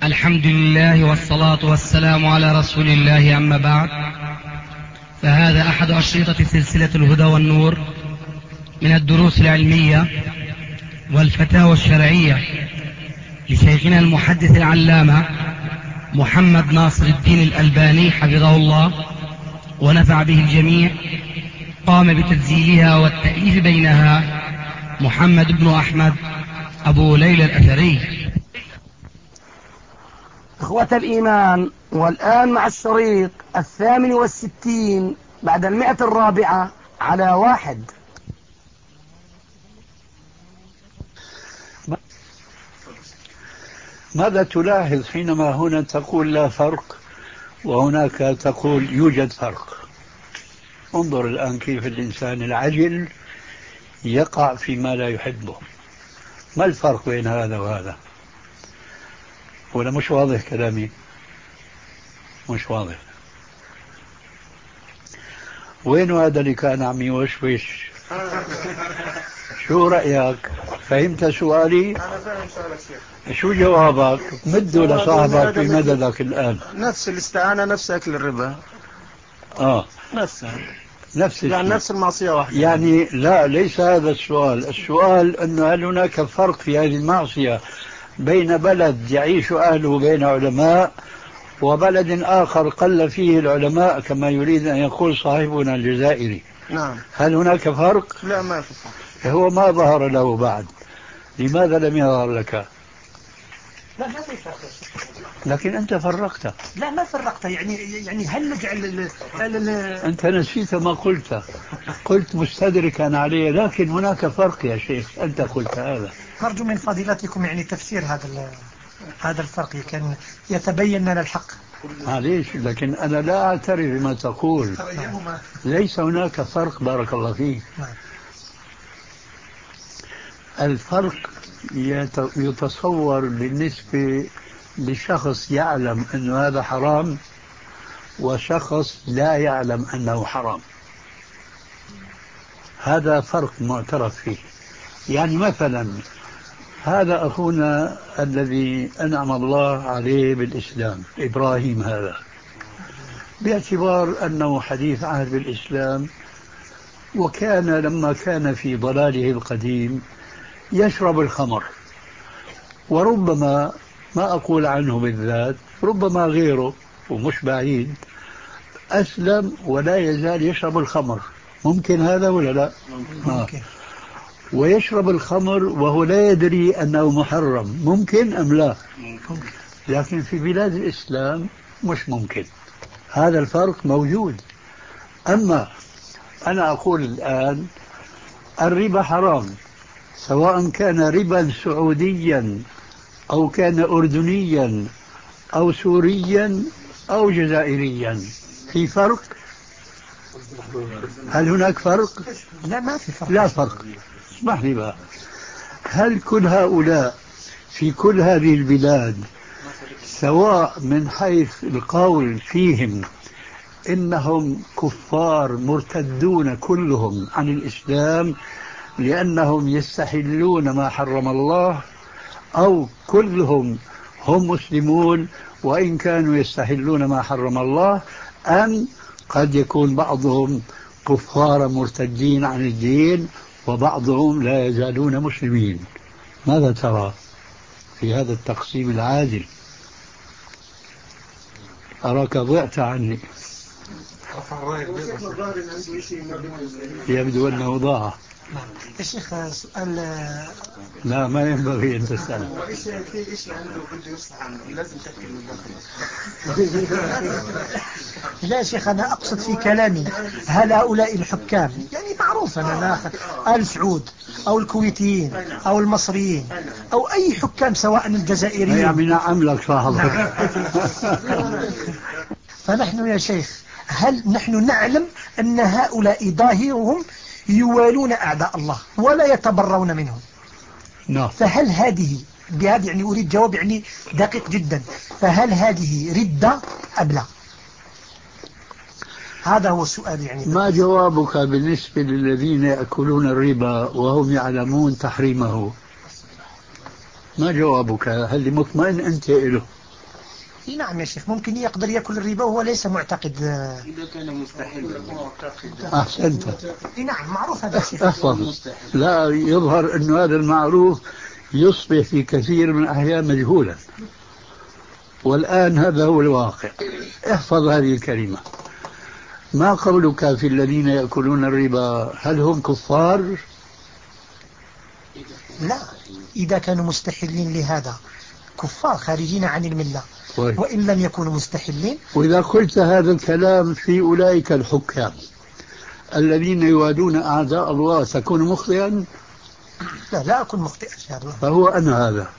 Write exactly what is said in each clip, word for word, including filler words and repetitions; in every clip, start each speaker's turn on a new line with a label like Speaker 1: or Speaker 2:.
Speaker 1: الحمد لله والصلاة والسلام على رسول الله، أما بعد، فهذا أحد أشرطة سلسلة الهدى والنور من الدروس العلمية والفتاوى الشرعية لشيخنا المحدث العلامة محمد ناصر الدين الألباني حفظه الله ونفع به الجميع. قام بتسجيلها والتأليف بينها محمد بن أحمد أبو ليلى الأثري.
Speaker 2: إخوة الإيمان، والآن مع الشريط الثامن والستين بعد المئة الرابعة على واحد.
Speaker 3: ماذا تلاحظ حينما هنا تقول لا فرق وهناك تقول يوجد فرق؟ انظر الآن كيف الإنسان العجل يقع فيما لا يحبه. ما الفرق بين هذا وهذا؟ ولا مش واضح كلامي؟ مش واضح. وين هذا اللي كان عم يوشوش؟ شو رأيك؟ فهمت سؤالي؟
Speaker 4: أنا فاهم سؤالك شيخ.
Speaker 3: شو جوابك؟ مده لصاحبك في مددك الآن.
Speaker 4: نفس الاستعانة، نفس أكل الربا.
Speaker 3: آه
Speaker 4: نفسها
Speaker 3: نفس
Speaker 4: يعني
Speaker 3: الشيء.
Speaker 4: نفس المعصية واحدة.
Speaker 3: يعني لا، ليس هذا السؤال. السؤال أنه هل هناك فرق في هذه المعصية بين بلد يعيش أهله بين علماء وبلد آخر قل فيه العلماء كما يريد أن يقول صاحبنا الجزائري؟
Speaker 4: نعم.
Speaker 3: هل هناك فرق؟
Speaker 4: لا، ما في فرق.
Speaker 3: هو ما ظهر له بعد. لماذا لم يظهر لك؟
Speaker 2: لا ما في فرق،
Speaker 3: لكن أنت فرقت.
Speaker 2: لا ما فرقت. يعني يعني هل نجعل ال ال
Speaker 3: أنت نسيت ما قلت. قلت مستدركا عليه، لكن هناك فرق يا شيخ، أنت قلت هذا.
Speaker 2: نرجو من فضيلتكم يعني تفسير هذا هذا الفرق كان يتبين لنا الحق.
Speaker 3: معليش، لكن أنا لا أعترف بما تقول. ليس هناك فرق، بارك الله فيك. الفرق يتصور بالنسبة لشخص يعلم أن هذا حرام وشخص لا يعلم أنه حرام. هذا فرق معترف فيه. يعني مثلا هذا أخونا الذي أنعم الله عليه بالإسلام، إبراهيم، هذا باعتبار أنه حديث عهد بالإسلام، وكان لما كان في ضلاله القديم يشرب الخمر، وربما ما أقول عنه بالذات، ربما غيره ومش بعيد أسلم ولا يزال يشرب الخمر. ممكن هذا ولا لا؟
Speaker 2: ممكن.
Speaker 3: آه. ويشرب الخمر وهو لا يدري أنه محرم. ممكن أم لا؟
Speaker 2: ممكن.
Speaker 3: لكن في بلاد الإسلام مش ممكن. هذا الفرق موجود. أما أنا أقول الآن الربا حرام، سواء كان ربا سعوديا أو كان أردنيا أو سوريا أو جزائريا. في فرق؟ هل هناك فرق؟
Speaker 2: لا ما في فرق.
Speaker 3: لا فرق. اسمح لي بقى، هل كل هؤلاء في كل هذه البلاد سواء من حيث القول فيهم إنهم كفار مرتدون كلهم عن الإسلام لأنهم يستحلون ما حرم الله، أو كلهم هم مسلمون وإن كانوا يستحلون ما حرم الله، أم قد يكون بعضهم كفار مرتدين عن الدين وبعضهم لا يزالون مسلمين؟ ماذا ترى في هذا التقسيم العادل؟ أراك ضعت عني. يبدو أنه ضاع.
Speaker 2: يا شيخ سؤال.
Speaker 3: لا، ما ينبغي أن تسأل.
Speaker 2: لا شيخ، أنا أقصد في كلامي هل هؤلاء الحكام، يعني معروف أنا آل سعود أو الكويتيين أو المصريين أو أي حكام سواء الجزائريين،
Speaker 3: يعني نعم لك صاحبك.
Speaker 2: فنحن يا شيخ هل نحن نعلم أن هؤلاء ظاهرهم يوالون أعداء الله ولا يتبرون منهم؟
Speaker 3: نعم.
Speaker 2: فهل هذه بهذا يعني أريد جواب يعني دقيق جدا، فهل هذه ردة أم لا؟ هذا هو السؤال. يعني
Speaker 3: ما جوابك بالنسبة للذين يأكلون الربا وهم يعلمون تحريمه؟ ما جوابك؟ هل مطمئن أنت له؟
Speaker 2: نعم يا شيخ، ممكن يقدر يأكل الربا وهو ليس معتقد.
Speaker 4: إذا كان مستحيل.
Speaker 3: أحسنت.
Speaker 2: نعم معروف هذا الشيء.
Speaker 3: أحسن. لا يظهر أن هذا المعروف يصبح في كثير من الأحيان مجهولا، والآن هذا هو الواقع. احفظ هذه الكلمة. ما قولك في الذين يأكلون الربا؟ هل هم كفار؟
Speaker 2: لا، إذا كانوا مستحلين لهذا كفار خارجين عن الملة. طيب. وإن لم يكونوا مستحلين.
Speaker 3: وإذا قلت هذا الكلام في أولئك الحكام الذين يوادون أعداء الله تكون مخطئا؟
Speaker 2: لا لا أكون مخطئا.
Speaker 3: فهو أنا هذا.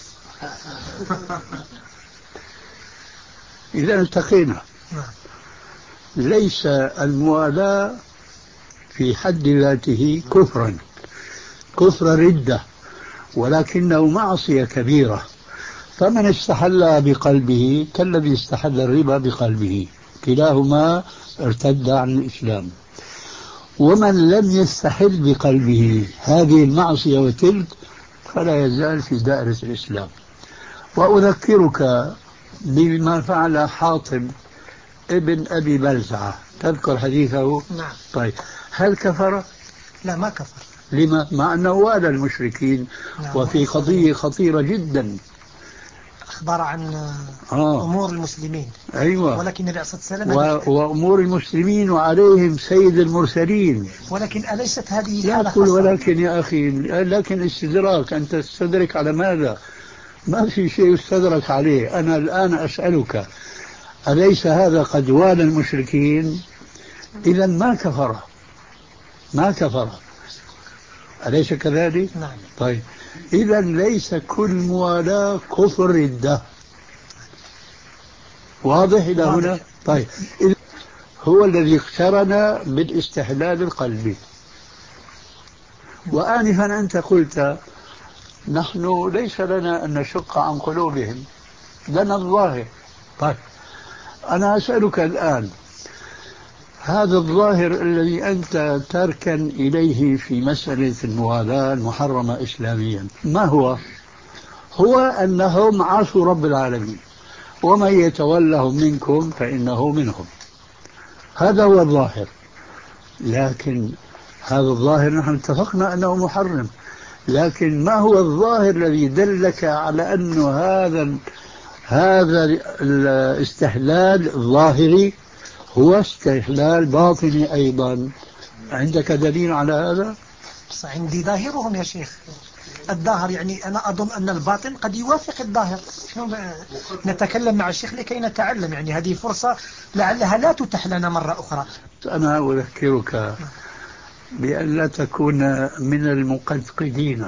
Speaker 3: إذا التقينا. ليس الموالاة في حد ذاته كفرا، كفر ردة، ولكنه معصية كبيرة. فمن استحل بقلبه كالذي استحل الربا بقلبه، كلاهما ارتد عن الإسلام. ومن لم يستحل بقلبه هذه المعصية وتلك فلا يزال في دائرة الإسلام. وأذكرك بما فعل حاطب ابن أبي بلزعة، تذكر حديثه؟
Speaker 2: نعم.
Speaker 3: طيب هل كفر؟
Speaker 2: لا ما كفر.
Speaker 3: لما؟ مع أنه والى المشركين. نعم. وفي قضية خطيرة جدا،
Speaker 2: أخبر عن
Speaker 3: آه.
Speaker 2: أمور المسلمين.
Speaker 3: أيوة.
Speaker 2: ولكن النبي صلى الله عليه
Speaker 3: وسلم و... وأمور المسلمين وعليهم سيد المرسلين.
Speaker 2: ولكن أليست هذه
Speaker 3: لا
Speaker 2: حالة
Speaker 3: أقول
Speaker 2: خاصة؟
Speaker 3: ولكن يا أخي، لكن استدراك. أنت تستدرك على ماذا؟ ما في شيء يستدرك عليه. أنا الآن أسألك، أليس هذا قد والى المشركين؟ إذا ما كفر، ما كفر، أليس كذلك؟
Speaker 2: نعم.
Speaker 3: طيب إذا ليس كل موالاة كفر ردة. واضح إلى هنا؟ طيب هو الذي اقترن بالاستحلال القلبي. وآنفا أنت قلت نحن ليس لنا أن نشق عن قلوبهم، لنا الظاهر. طيب أنا أسألك الآن، هذا الظاهر الذي أنت تركن إليه في مسألة الموالاة المحرمة إسلاميا ما هو؟ هو أنهم عصوا رب العالمين، ومن يتولهم منكم فإنه منهم. هذا هو الظاهر. لكن هذا الظاهر نحن اتفقنا أنه محرم، لكن ما هو الظاهر الذي دلك على أن هذا هذا الاستحلال الظاهري هو استحلال باطني أيضا؟ عندك دليل على هذا؟
Speaker 2: عندي ظاهرهم يا شيخ. الظاهر يعني أنا أظن أن الباطن قد يوافق الظاهر. نتكلم مع الشيخ لكي نتعلم، يعني هذه فرصة لعلها لا تتح لنا مرة أخرى.
Speaker 3: أنا أذكرك بأن لا تكون من المقدقدين،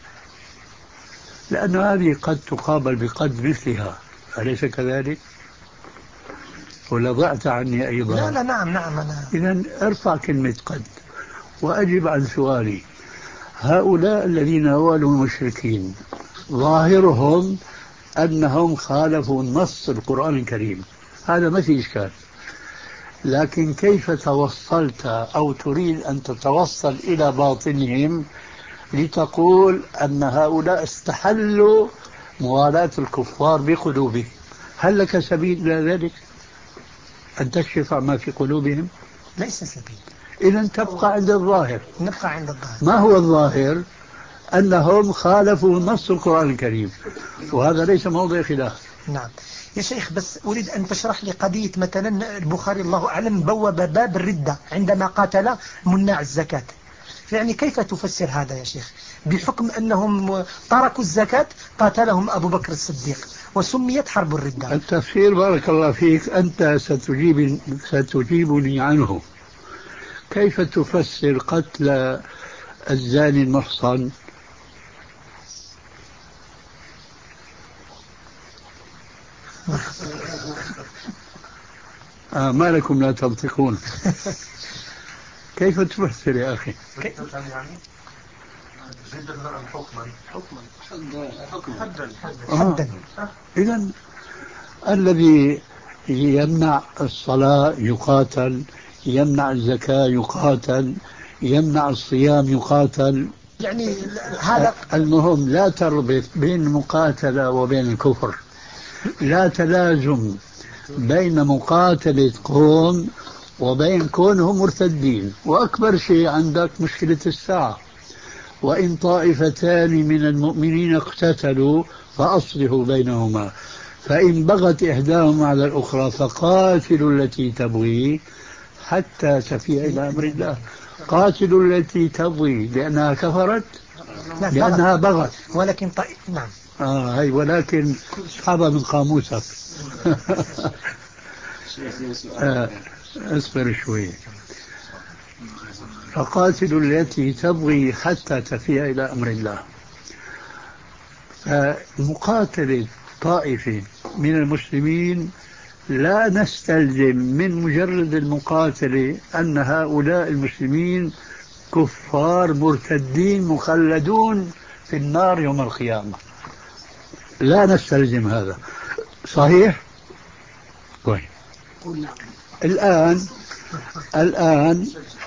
Speaker 3: لأن هذه قد تقابل بقد مثلها، أليس كذلك؟ ولا ضعت عني أيضا؟
Speaker 2: لا لا نعم نعم أنا.
Speaker 3: إذن ارفع كلمة قد وأجب عن سؤالي. هؤلاء الذين والوا المشركين ظاهرهم أنهم خالفوا نص القرآن الكريم، هذا ما في إشكال. لكن كيف توصلت أو تريد أن تتوصل إلى باطنهم لتقول أن هؤلاء استحلوا موالاة الكفار بقلوبهم؟ هل لك سبيل إلى ذلك أن تكشف ما في قلوبهم؟
Speaker 2: ليس سبيل.
Speaker 3: إذن تبقى عند الظاهر.
Speaker 2: نبقى عند الظاهر.
Speaker 3: ما هو الظاهر؟ أنهم خالفوا نص القرآن الكريم، وهذا ليس موضع خلاف.
Speaker 2: نعم يا شيخ، بس أريد أن تشرح لي قضية مثلا البخاري الله أعلم بوب باب الردة عندما قاتل مناع الزكاة، يعني كيف تفسر هذا يا شيخ؟ بحكم أنهم تركوا الزكاة قاتلهم أبو بكر الصديق وسميت حرب الردة.
Speaker 3: التفسير بارك الله فيك أنت ستجيب ستجيبني عنه. كيف تفسر قتل الزاني المحصن؟ آه ما لكم لا تنطقون؟ كيف تفسر يا أخي؟ حدا. إذن الذي يمنع الصلاة يقاتل، يمنع الزكاة يقاتل، يمنع الصيام يقاتل.
Speaker 2: يعني هذا
Speaker 3: المهم لا تربط بين المقاتلة وبين الكفر. لا تلازم بين مقاتلة قوم وبين كونهم مرتدين. وأكبر شيء عندك مشكلة الساعة، وإن طائفتان من المؤمنين اقتتلوا فأصلحوا بينهما فإن بغت إحداهما على الأخرى فقاتلوا التي تبغي حتى تفيء إلى أمر الله. قاتلوا التي تبغي لأنها كفرت، لأنها بغت.
Speaker 2: ولكن طيب نعم
Speaker 3: آه هي ولكن اسحبها من قاموسك. آه اصبر شوي. فقاتلوا التي تبغي حتى تفيء إلى أمر الله. فمقاتلة طائفة من المسلمين لا نستلزم من مجرد المقاتلة أن هؤلاء المسلمين كفار مرتدين مخلدون في النار يوم القيامة. لا نستلزم هذا. صحيح؟ طيب. الآن الآن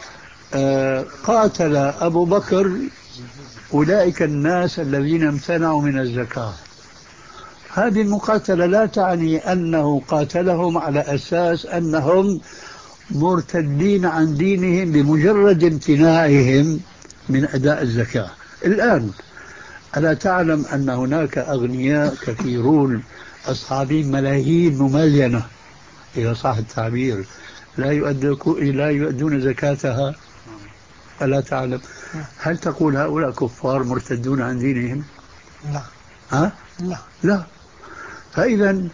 Speaker 3: آه قاتل أبو بكر أولئك الناس الذين امتنعوا من الزكاة. هذه المقاتلة لا تعني أنه قاتلهم على أساس أنهم مرتدين عن دينهم بمجرد امتناعهم من أداء الزكاة. الآن ألا تعلم أن هناك أغنياء كثيرون أصحابين ملايين مملينة إذا صح التعبير لا لا يؤدون زكاتها؟ ألا تعلم؟ هل تقول هؤلاء كفار مرتدون عن دينهم؟
Speaker 2: لا.
Speaker 3: ها؟
Speaker 2: لا
Speaker 3: لا. فإذا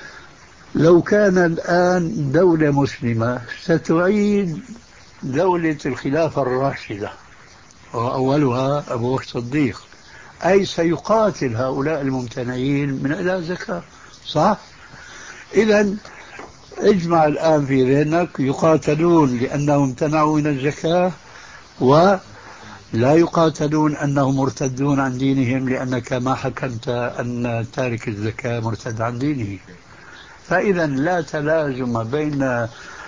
Speaker 3: لو كان الآن دولة مسلمة ستعيد دولة الخلافة الراشدة وأولها أبو بكر الصديق، أي سيقاتل هؤلاء الممتنعين من أداء الزكاة. صح؟ إذا اجمع الآن في ذهنك يقاتلون لأنهم امتنعوا من الزكاة، ولا يقاتلون أنهم مرتدون عن دينهم لأنك ما حكمت أن تارك الزكاة مرتد عن دينه. فإذا لا تلازم بين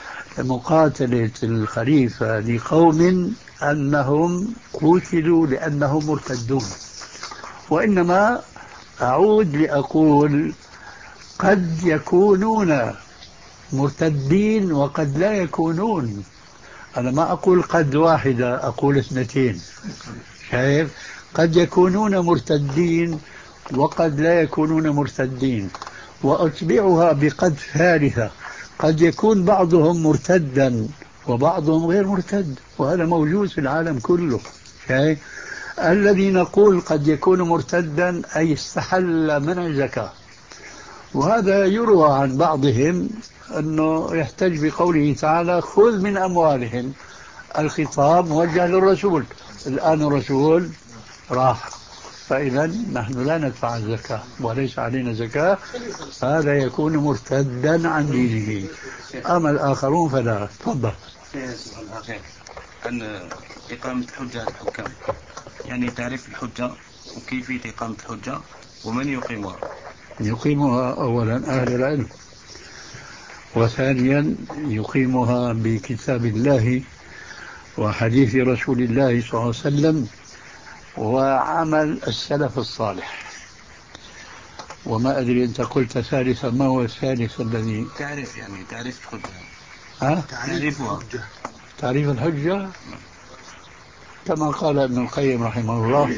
Speaker 3: مقاتلة الخليفة لقوم أنهم قتلوا لأنهم مرتدون، وإنما أعود لأقول قد يكونون مرتدين وقد لا يكونون. أنا ما أقول قد واحدة، أقول اثنتين. شايف؟ قد يكونون مرتدين وقد لا يكونون مرتدين. وأتبعها بقد ثالثة، قد يكون بعضهم مرتدا وبعضهم غير مرتد، وهذا موجود في العالم كله. شايف؟ الذي نقول قد يكون مرتدا أي استحل من الزكاة، وهذا يروى عن بعضهم أنه يحتج بقوله تعالى خذ من أموالهم. الخطاب موجه للرسول، الآن الرسول راح، فإذا نحن لا ندفع الزكاة وليس علينا زكاة، هذا يكون مرتدا عن دينه. أما الآخرون فلا. تفضل.
Speaker 4: عن إقامة الحجة على الحكام، يعني تعريف الحجة وكيفية إقامة الحجة ومن يقيمها؟
Speaker 3: يقيمها أولا أهل العلم، وثانيا يقيمها بكتاب الله وحديث رسول الله صلى الله عليه وسلم وعمل السلف الصالح. وما أدري أنت قلت ثالثا، ما هو الثالث الذي
Speaker 4: تعرف يعني تعريف الحجة؟
Speaker 3: ها؟
Speaker 4: تعريفها.
Speaker 3: تعريف الحجة كما قال ابن القيم رحمه الله: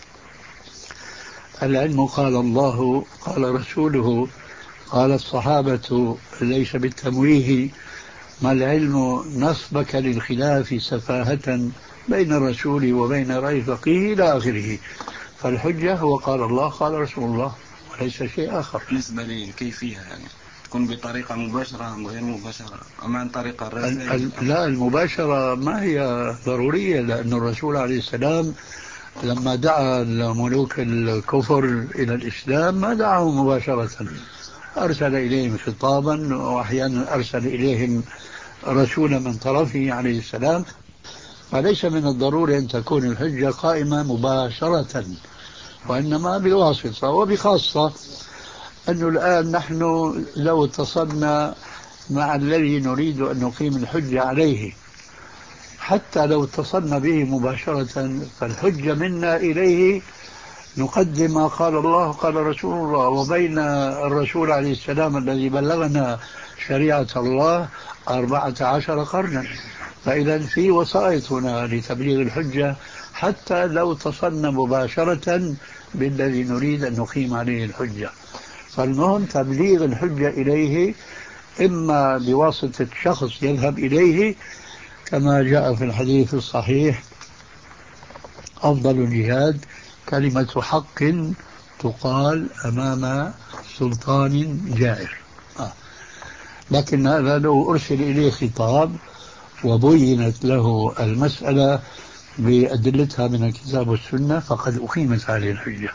Speaker 3: العلم قال الله قال رسوله قال الصحابة، ليس بالتمويه، ما العلم نصبك للخلاف سفاهة بين الرسول وبين رأي فقيه إلى آخره. فالحجة هو قال الله قال رسول الله وليس شيء آخر.
Speaker 4: بالنسبة للكيفية يعني تكون بطريقة مباشرة أم غير مباشرة أم عن طريق الرسائل؟
Speaker 3: لا، المباشرة ما هي ضرورية، لأن الرسول عليه السلام لما دعا الملوك الكفر إلى الإسلام ما دعاهم مباشرة، أرسل إليهم خطابا وأحيانا أرسل إليهم رسولا من طرفه عليه السلام. فليس من الضروري أن تكون الحجة قائمة مباشرة، وإنما بالواسطة. وبخاصة أنه الآن نحن لو اتصلنا مع الذي نريد أن نقيم الحجة عليه، حتى لو اتصلنا به مباشرة، فالحجة منا إليه نقدم ما قال الله قال رسول الله، وبين الرسول عليه السلام الذي بلغنا شريعة الله أربعة عشر قرنا. فإذا في وسائط هنا لتبليغ الحجة حتى لو اتصلنا مباشرة بالذي نريد أن نقيم عليه الحجة. فالمهم تبليغ الحجة إليه، إما بواسطة شخص يذهب إليه كما جاء في الحديث الصحيح: أفضل الجهاد كلمة حق تقال أمام سلطان جائر. آه. لكن هذا لو أرسل إليه خطاب وبينت له المسألة بأدلتها من الكتاب والسنة فقد أقيمت عليه الحجة.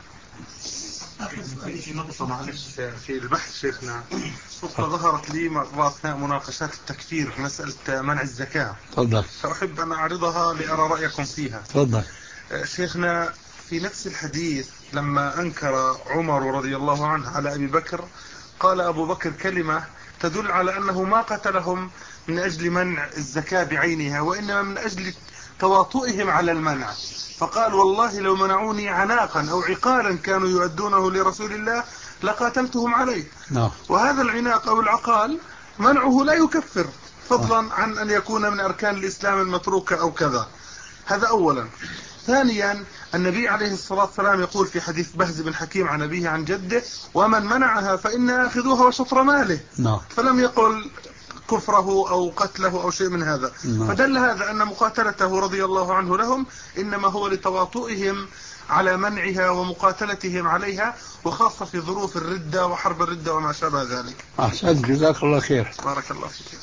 Speaker 5: في نقطة معلش في البحث شيخنا، نقطة ظهرت لي أثناء مناقشات التكفير في مسألة منع الزكاة.
Speaker 3: تفضل.
Speaker 5: فأحب أن أعرضها لأرى رأيكم فيها.
Speaker 3: تفضل.
Speaker 5: شيخنا، في نفس الحديث لما أنكر عمر رضي الله عنه على أبي بكر، قال أبو بكر كلمة تدل على أنه ما قتلهم من أجل منع الزكاة بعينها، وإنما من أجل تواطؤهم على المنع. فقال: والله لو منعوني عناقا أو عقالا كانوا يؤدونه لرسول الله لقاتلتهم عليه.
Speaker 3: نعم.
Speaker 5: وهذا العناق أو العقال منعه لا يكفر، فضلا عن أن يكون من أركان الإسلام المتروكة أو كذا. هذا أولا. ثانيا، النبي عليه الصلاة والسلام يقول في حديث بهز بن حكيم عن أبيه عن جده: ومن منعها فإن آخذوها وشطر ماله.
Speaker 3: نعم.
Speaker 5: فلم يقل كفره أو قتله أو شيء من هذا.
Speaker 3: نعم.
Speaker 5: فدل هذا أن مقاتلته رضي الله عنه لهم إنما هو لتواطؤهم على منعها ومقاتلتهم عليها، وخاصة في ظروف الردة وحرب الردة وما شابه ذلك.
Speaker 3: أحسن، جزاك الله خير.
Speaker 5: بارك الله فيك.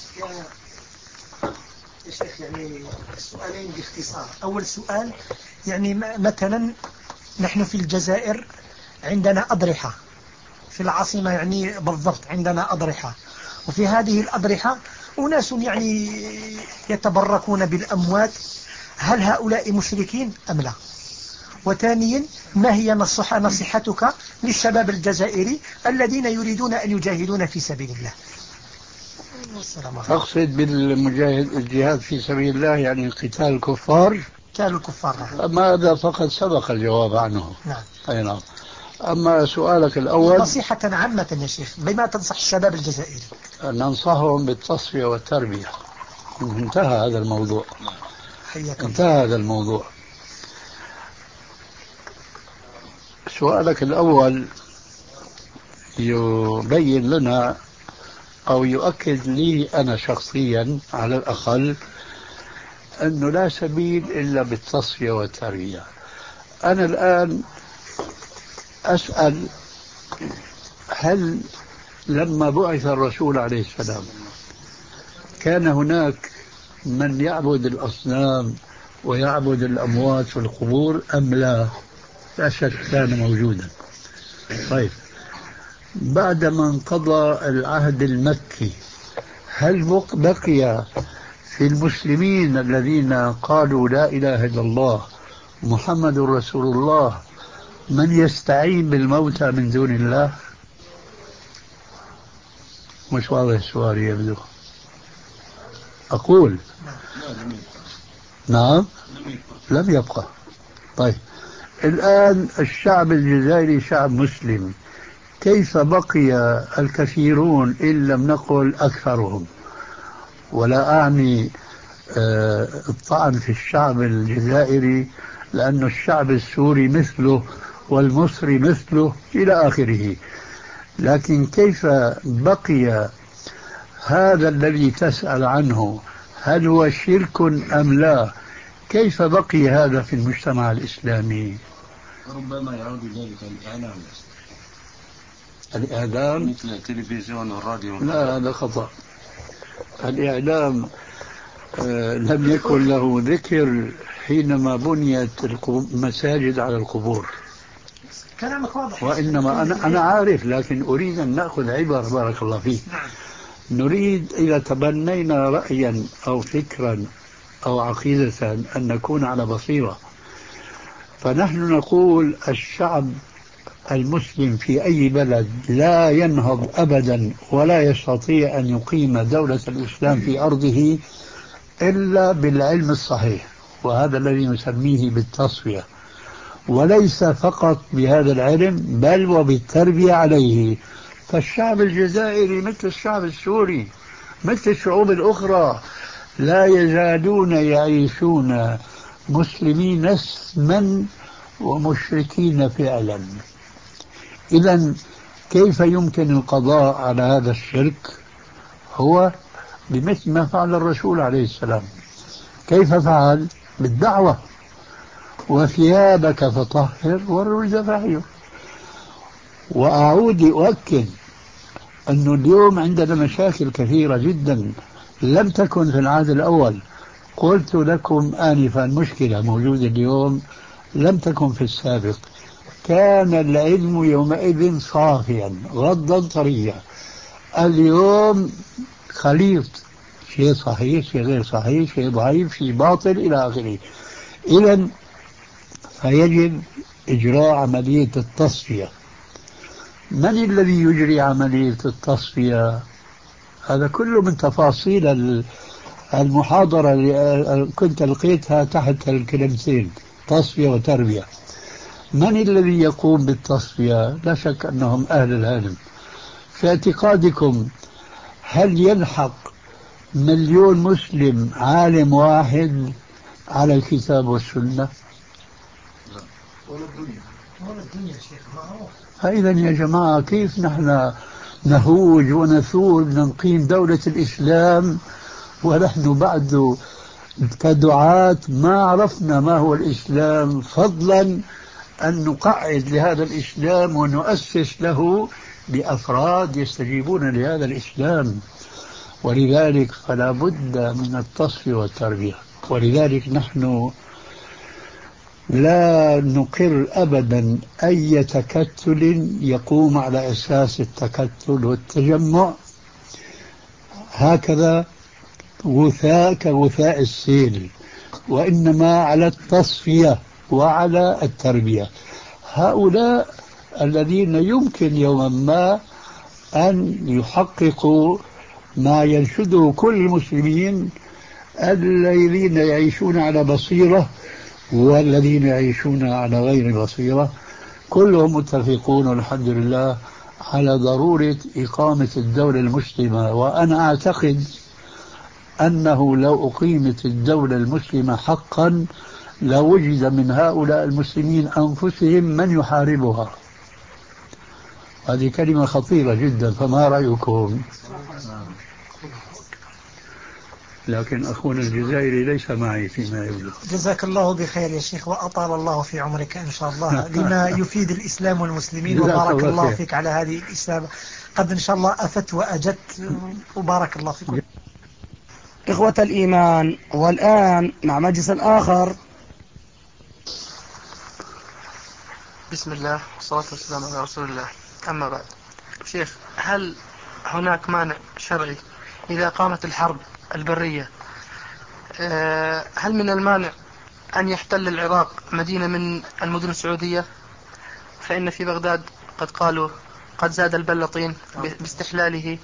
Speaker 2: يا شيخ، يعني سؤالين باختصار. أول سؤال، يعني مثلا نحن في الجزائر عندنا أضرحة في العاصمة، يعني بالضبط عندنا أضرحة، وفي هذه الأضرحة أناس يعني يتبركون بالأموات. هل هؤلاء مشركين أم لا؟ وثانيا، ما هي نصح نصيحتك للشباب الجزائري الذين يريدون أن يجاهدون في سبيل الله؟
Speaker 3: أقصد بالمجاهد الجهاد في سبيل الله يعني قتال الكفار.
Speaker 2: قتال الكفار.
Speaker 3: أما هذا فقد سبق الجواب عنه.
Speaker 2: نعم.
Speaker 3: أي نعم. أما سؤالك الأول،
Speaker 2: نصيحة عامة يا شيخ، بما تنصح الشباب الجزائري؟
Speaker 3: ننصحهم بالتصفية والتربية. انتهى هذا الموضوع.
Speaker 2: حياكم.
Speaker 3: انتهى هذا الموضوع. سؤالك الأول يبين لنا أو يؤكد لي أنا شخصيا على الأقل أنه لا سبيل إلا بالتصفية والتربية. أنا الآن أسأل: هل لما بعث الرسول عليه السلام كان هناك من يعبد الأصنام ويعبد الأموات في القبور أم لا؟ لا شك كان موجودا. طيب، بعدما انقضى العهد المكي هل بقي في المسلمين الذين قالوا لا إله إلا الله محمد رسول الله من يستعين بالموتى من دون الله؟ مش واضح السؤال يبدو. أقول نعم، لم يبقى. طيب، الآن الشعب الجزائري شعب مسلم، كيف بقي الكثيرون إن لم نقل أكثرهم؟ ولا أعني آه الطعن في الشعب الجزائري، لأن الشعب السوري مثله والمصري مثله إلى آخره، لكن كيف بقي هذا الذي تسأل عنه؟ هل هو شرك أم لا؟ كيف بقي هذا في المجتمع الإسلامي؟
Speaker 4: ربما يعود ذلك الإعلام.
Speaker 3: الإعلام
Speaker 4: مثل التلفزيون والراديو.
Speaker 3: لا، هذا خطأ. الإعلام آه لم يكن له ذكر حينما بنيت المساجد على القبور.
Speaker 2: كلامك واضح.
Speaker 3: وإنما أنا أنا عارف، لكن أريد أن نأخذ عبر. بارك الله فيك. نريد إذا تبنينا رأيا أو فكرا أو عقيدة أن نكون على بصيرة. فنحن نقول الشعب المسلم في أي بلد لا ينهض أبدا ولا يستطيع أن يقيم دولة الإسلام في أرضه إلا بالعلم الصحيح، وهذا الذي نسميه بالتصفية. وليس فقط بهذا العلم بل وبالتربية عليه. فالشعب الجزائري مثل الشعب السوري مثل الشعوب الأخرى لا يزالون يعيشون مسلمين اسما ومشركين فعلا. إذن كيف يمكن القضاء على هذا الشرك؟ هو بمثل ما فعل الرسول عليه السلام. كيف فعل؟ بالدعوة: وثيابك فطهر والرجز فاهجر. وأعود أؤكد أنه اليوم عندنا مشاكل كثيرة جدا لم تكن في العهد الأول. قلت لكم آنفا مشكلة موجودة اليوم لم تكن في السابق. كان العلم يومئذ صافيا غضا طريا. اليوم خليط، شيء صحيح شيء غير صحيح، شيء ضعيف شيء باطل إلى آخره. إذن فيجب إجراء عملية التصفية. من الذي يجري عملية التصفية؟ هذا كله من تفاصيل المحاضرة اللي كنت لقيتها تحت الكلمتين تصفية وتربية. من الذي يقوم بالتصفية؟ لا شك أنهم أهل العلم. في اعتقادكم هل يلحق مليون مسلم عالم واحد على الكتاب والسنة؟ فإذا يا جماعة كيف نحن نهوج ونثور نقيم دولة الإسلام ونحن بعد كدعاة ما عرفنا ما هو الإسلام، فضلا أن نقعد لهذا الإسلام ونؤسس له بأفراد يستجيبون لهذا الإسلام. ولذلك فلا بد من التصفية والتربية. ولذلك نحن لا نقر أبدا أي تكتل يقوم على أساس التكتل والتجمع هكذا غثاء كغثاء السيل، وإنما على التصفية وعلى التربية. هؤلاء الذين يمكن يوما ما أن يحققوا ما ينشده كل المسلمين الذين يعيشون على بصيرة والذين يعيشون على غير بصيرة، كلهم متفقون والحمد لله على ضرورة إقامة الدولة المسلمة. وأنا أعتقد أنه لو أقيمت الدولة المسلمة حقا لوجد من هؤلاء المسلمين أنفسهم من يحاربها. هذه كلمة خطيرة جدا، فما رأيكم؟ لكن أخونا الجزائري ليس معي فيما يبدو.
Speaker 2: جزاك الله بخير يا شيخ وأطال الله في عمرك إن شاء الله لما يفيد الإسلام والمسلمين، وبارك الله فيك على هذه الإسلام. قد إن شاء الله أفت وأجدت وبارك الله فيكم.
Speaker 1: إخوة الإيمان، والآن مع مجلس آخر.
Speaker 6: بسم الله والصلاة والسلام على رسول الله. أما بعد، شيخ، هل هناك مانع شرعي إذا قامت الحرب البرية؟ هل من المانع أن يحتل العراق مدينة من المدن السعودية؟ فإن في بغداد قد قالوا قد زاد البلطين باستحلاله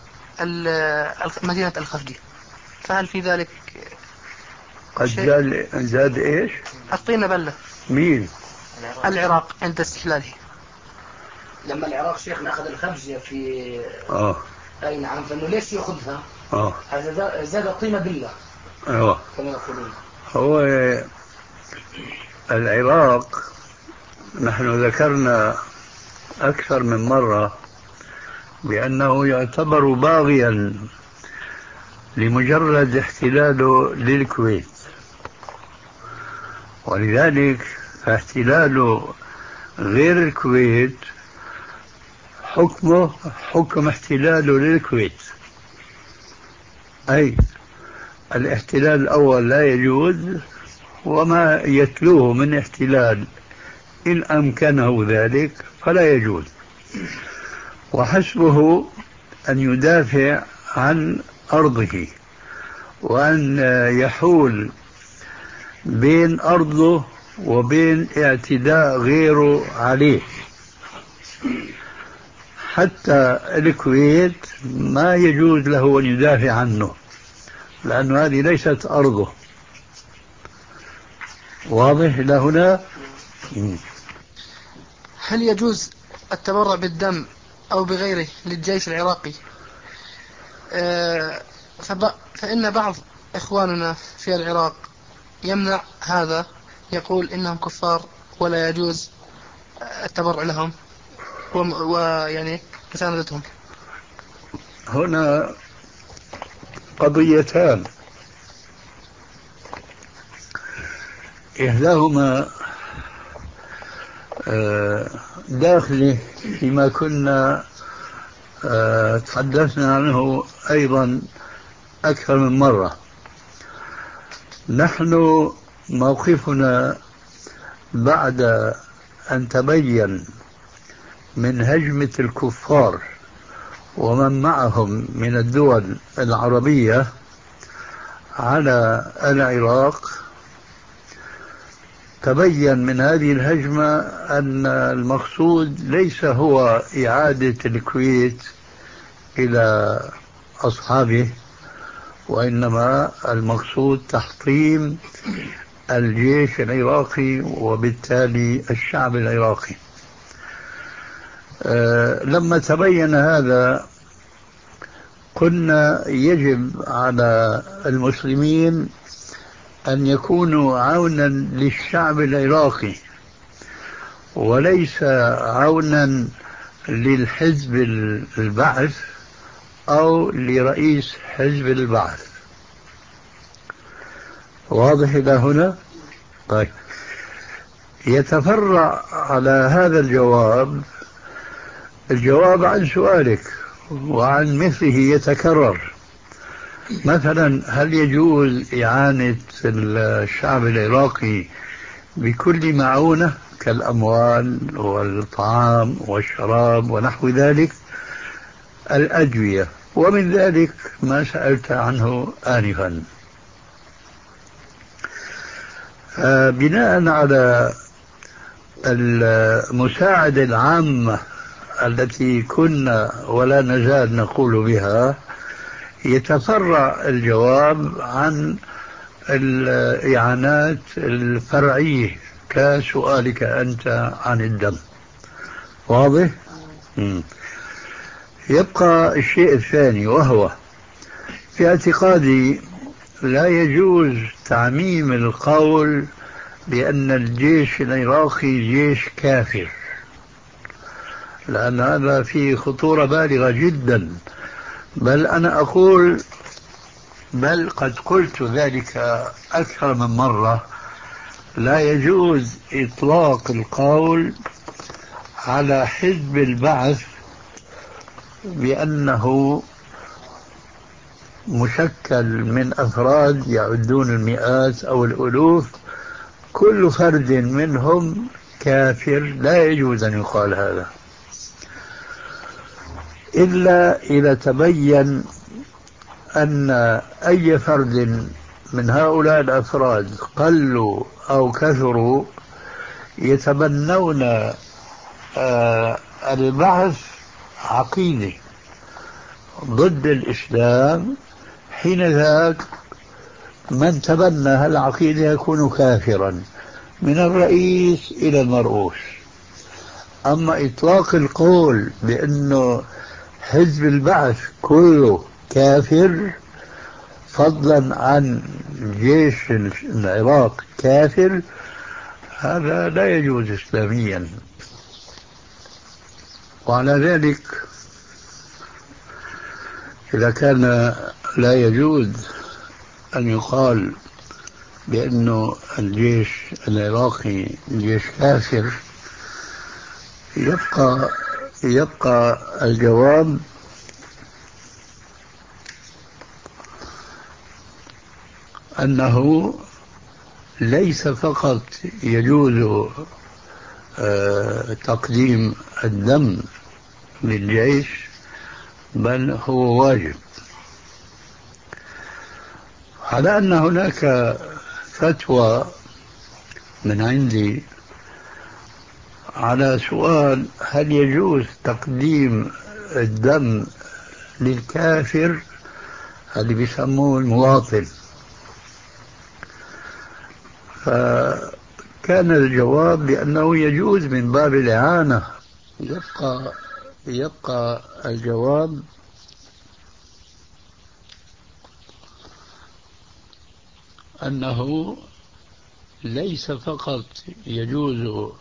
Speaker 6: مدينة الخفجي، فهل في ذلك
Speaker 3: قد زاد زاد إيش؟
Speaker 6: الطين بلة.
Speaker 3: مين؟
Speaker 6: العراق عند استحلاله.
Speaker 1: لما العراق شيخنا أخذ الخفجية في
Speaker 3: آه
Speaker 1: أي نعم، فإنه ليش يأخذها؟
Speaker 3: آه
Speaker 1: هذا زاد الطين بلة.
Speaker 3: أيوة.
Speaker 1: كما يقولون.
Speaker 3: هو العراق نحن ذكرنا أكثر من مرة بأنه يعتبر باغيا لمجرد احتلاله للكويت، ولذلك فاحتلاله غير الكويت حكمه حكم احتلاله للكويت. أي الاحتلال الأول لا يجوز، وما يتلوه من احتلال إن أمكنه ذلك فلا يجوز. وحسبه أن يدافع عن أرضه وأن يحول بين أرضه وبين اعتداء غيره عليه. حتى الكويت ما يجوز له أن يدافع عنه، لأن هذه ليست أرضه. واضح لهنا؟
Speaker 6: هل يجوز التبرع بالدم أو بغيره للجيش العراقي؟ أه فإن بعض إخواننا في العراق يمنع هذا، يقول إنهم كفار ولا يجوز التبرع لهم ويعني مساندتهم.
Speaker 3: هنا قضيتان، إحداهما داخله فيما كنا تحدثنا عنه أيضا أكثر من مرة. نحن موقفنا بعد أن تبين من هجمة الكفار ومن معهم من الدول العربية على العراق، تبين من هذه الهجمة أن المقصود ليس هو إعادة الكويت إلى أصحابه، وإنما المقصود تحطيم الجيش العراقي وبالتالي الشعب العراقي. أه لما تبين هذا قلنا يجب على المسلمين أن يكونوا عونا للشعب العراقي وليس عونا للحزب البعث أو لرئيس حزب البعث. واضح إلى هنا؟ طيب، يتفرع على هذا الجواب الجواب عن سؤالك وعن مثله يتكرر. مثلا، هل يجوز إعانة الشعب العراقي بكل معونة كالأموال والطعام والشراب ونحو ذلك، الأدوية، ومن ذلك ما سألت عنه آنفا. بناء على المساعدة العامة التي كنا ولا نزال نقول بها، يتفرع الجواب عن الإعانات الفرعية كسؤالك أنت عن الدم. واضح؟ م. يبقى الشيء الثاني، وهو في اعتقادي لا يجوز تعميم القول بأن الجيش العراقي جيش كافر، لأن هذا فيه خطورة بالغة جدا. بل أنا أقول، بل قد قلت ذلك أكثر من مرة، لا يجوز إطلاق القول على حزب البعث بأنه مشكل من أفراد يعدون المئات أو الألوف، كل فرد منهم كافر. لا يجوز أن يقال هذا إلا إذا تبين أن أي فرد من هؤلاء الأفراد قلوا أو كثروا يتبنون آه البعث عقيدة ضد الإسلام، حين ذاك من تبنى هالعقيدة يكون كافرا من الرئيس إلى المرؤوس. أما إطلاق القول بأنه حزب البعث كله كافر فضلا عن جيش العراق كافر، هذا لا يجوز إسلاميا. وعلى ذلك إذا كان لا يجوز أن يقال بأنه الجيش العراقي جيش كافر، يبقى يبقى الجواب أنه ليس فقط يجوز تقديم الدم للجيش، بل هو واجب. على أن هناك فتوى من عندي على سؤال هل يجوز تقديم الدم للكافر اللي بيسموه المواطن، كان الجواب بأنه يجوز من باب الإعانة. يبقى يبقى الجواب أنه ليس فقط يجوز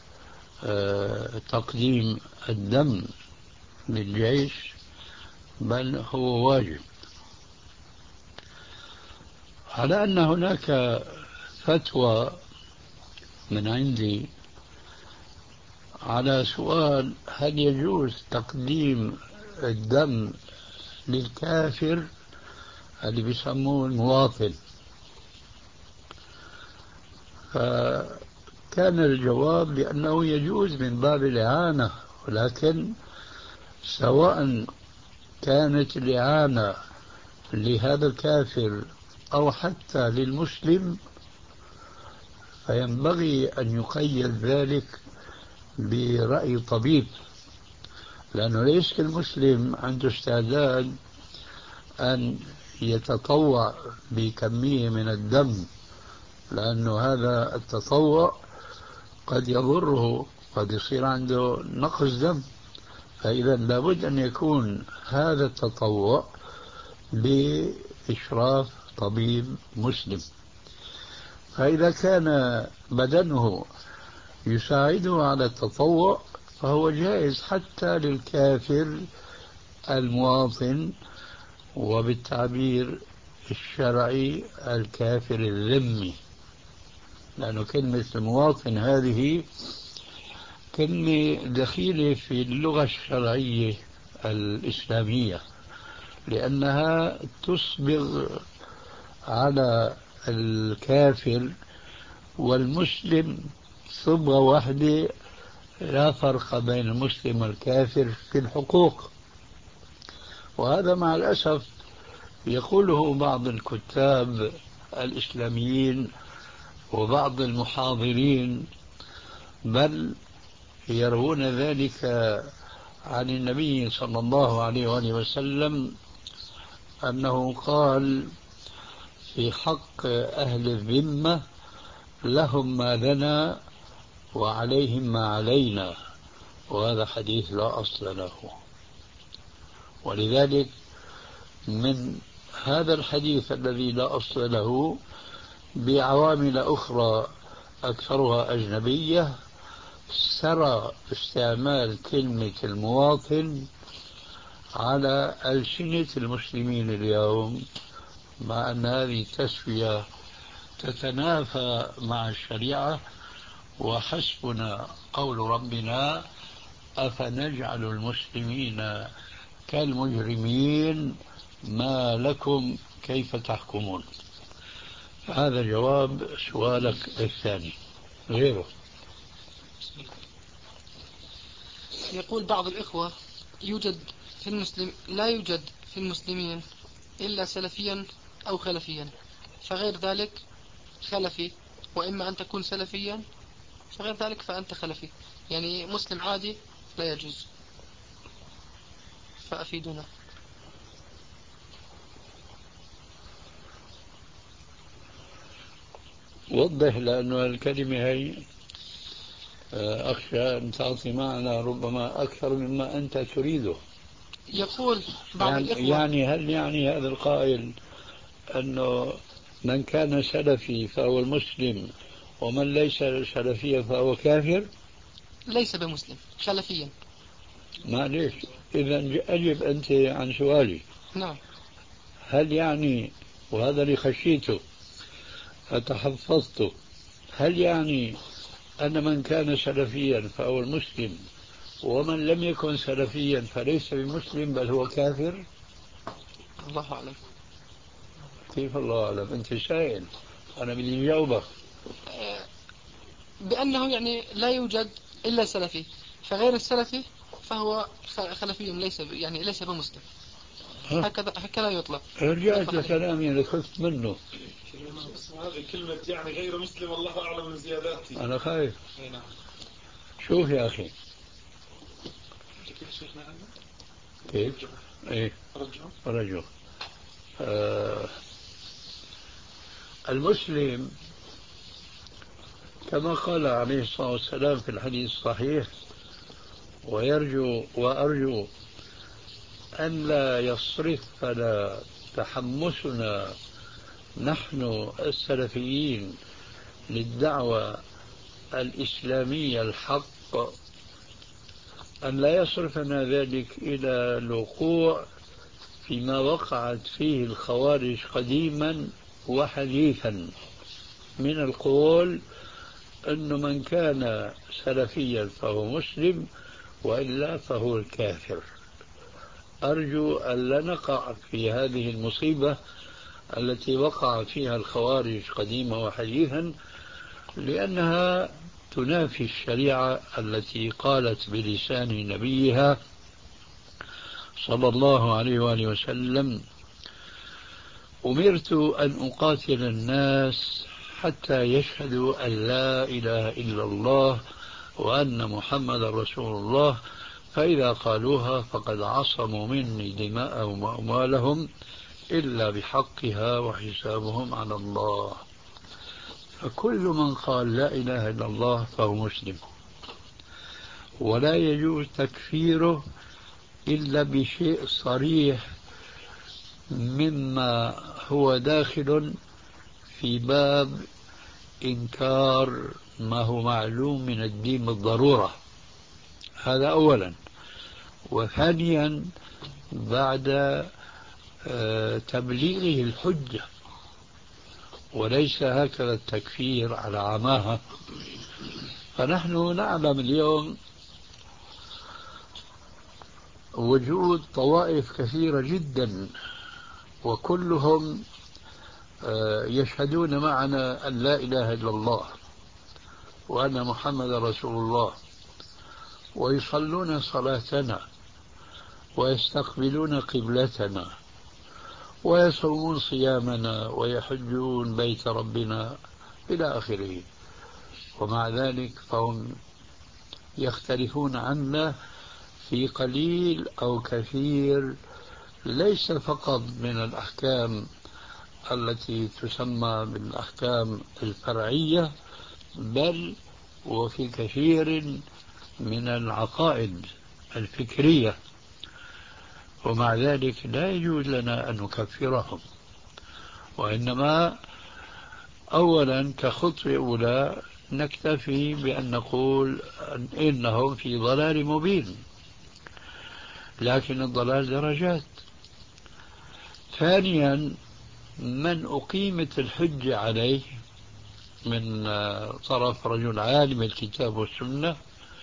Speaker 3: تقديم الدم للجيش، بل هو واجب. على أن هناك فتوى من عندي على سؤال هل يجوز تقديم الدم للكافر اللي بيسموه المواطن، فكان الجواب بأنه يجوز من باب الإعانة، ولكن سواء كانت الإعانة لهذا الكافر أو حتى للمسلم فينبغي أن يقيد ذلك برأي طبيب، لأنه ليس المسلم عنده استعداد أن يتطوع بكمية من الدم، لأنه هذا التطوع قد يضره، قد يصير عنده نقص دم. فإذا لابد أن يكون هذا التطوع بإشراف طبيب مسلم. فإذا كان بدنه يساعده على التطوع فهو جائز حتى للكافر المواطن، وبالتعبير الشرعي الكافر الذمي، لأنه كلمة المواطن هذه كلمة دخيلة في اللغة الشرعية الإسلامية، لأنها تصبغ على الكافر والمسلم صبغة واحدة، لا فرق بين المسلم والكافر في الحقوق. وهذا مع الأسف يقوله بعض الكتاب الإسلاميين وبعض المحاضرين، بل يروون ذلك عن النبي صلى الله عليه وآله وسلم أنه قال في حق أهل الذمة لهم ما لنا وعليهم ما علينا، وهذا حديث لا أصل له. ولذلك من هذا الحديث الذي لا أصل له بعوامل أخرى أكثرها أجنبية سرى استعمال كلمة المواطن على ألسنة المسلمين اليوم، مع أن هذه تسوية تتنافى مع الشريعة. وحسبنا قول ربنا أفنجعل المسلمين كالمجرمين ما لكم كيف تحكمون. هذا جواب سؤالك الثاني. غيره
Speaker 6: يقول بعض الإخوة يوجد في المسلم لا يوجد في المسلمين إلا سلفيا أو خلفيا، فغير ذلك خلفي، وإما أن تكون سلفيا فغير ذلك فأنت خلفي، يعني مسلم عادي لا يجوز، فأفيدنا.
Speaker 3: وضح، لأنه الكلمة هي أخشى أن تعطي معنى ربما أكثر مما أنت تريده.
Speaker 6: يقول بعض
Speaker 3: يعني,
Speaker 6: الإخوة
Speaker 3: يعني هل يعني هذا القائل أنه من كان سلفي فهو المسلم ومن ليس سلفيا فهو كافر؟
Speaker 6: ليس بمسلم خلفيا.
Speaker 3: معليش، إذا أجب أنت عن سؤالي.
Speaker 6: نعم.
Speaker 3: هل يعني، وهذا اللي خشيته فتحفظته، هل يعني أن من كان سلفيا فهو المسلم ومن لم يكن سلفيا فليس بمسلم بل هو كافر؟
Speaker 6: الله أعلم.
Speaker 3: كيف الله أعلم؟ أنت سائل، أنا بدي جاوبك.
Speaker 6: بأنه يعني لا يوجد إلا سلفي، فغير السلفي فهو خلفي ليس يعني ليس بمسلم. هكذا هكذا يطلق.
Speaker 3: رجعت لكلامي اللي خفت منه.
Speaker 5: هذه كلمة يعني غير مسلم والله أعلم من زياداتي.
Speaker 3: أنا خايف. شوف يا أخي. كيف؟ إيه؟ رجل. رجل. آه المسلم كما قال عليه الصلاة والسلام في الحديث الصحيح: ويرجو وأرجو أن لا يصرفنا تحمسنا نحن السلفيين للدعوة الإسلامية الحق، أن لا يصرفنا ذلك إلى الوقوع فيما وقعت فيه الخوارج قديما وحديثا من القول أن من كان سلفيا فهو مسلم وإلا فهو الكافر. أرجو أن لا نقع في هذه المصيبة التي وقع فيها الخوارج قديما وحديثا، لأنها تنافي الشريعة التي قالت بلسان نبيها صلى الله عليه وآله وسلم: أمرت أن أقاتل الناس حتى يشهدوا أن لا إله إلا الله وأن محمد رسول الله، فإذا قالوها فقد عصموا مني دماءهم وأموالهم إلا بحقها وحسابهم على الله. فكل من قال لا إله إلا الله فهو مسلم، ولا يجوز تكفيره إلا بشيء صريح مما هو داخل في باب إنكار ما هو معلوم من الدين بالضرورة. هذا أولا. وثانيا بعد تبليغه الحجة، وليس هكذا التكفير على عماها. فنحن نعلم اليوم وجود طوائف كثيرة جدا، وكلهم يشهدون معنا أن لا إله إلا الله وأن محمد رسول الله، ويصلون صلاتنا ويستقبلون قبلتنا ويصومون صيامنا ويحجون بيت ربنا إلى آخره. ومع ذلك فهم يختلفون عنا في قليل أو كثير، ليس فقط من الأحكام التي تسمى بالأحكام الفرعية، بل وفي كثير من العقائد الفكرية. ومع ذلك لا يجوز لنا أن نكفرهم، وإنما أولا كخطوة أولى نكتفي بأن نقول إنهم في ضلال مبين، لكن الضلال درجات. ثانيا من أقيمت الحجة عليه من طرف رجل عالم الكتاب والسنة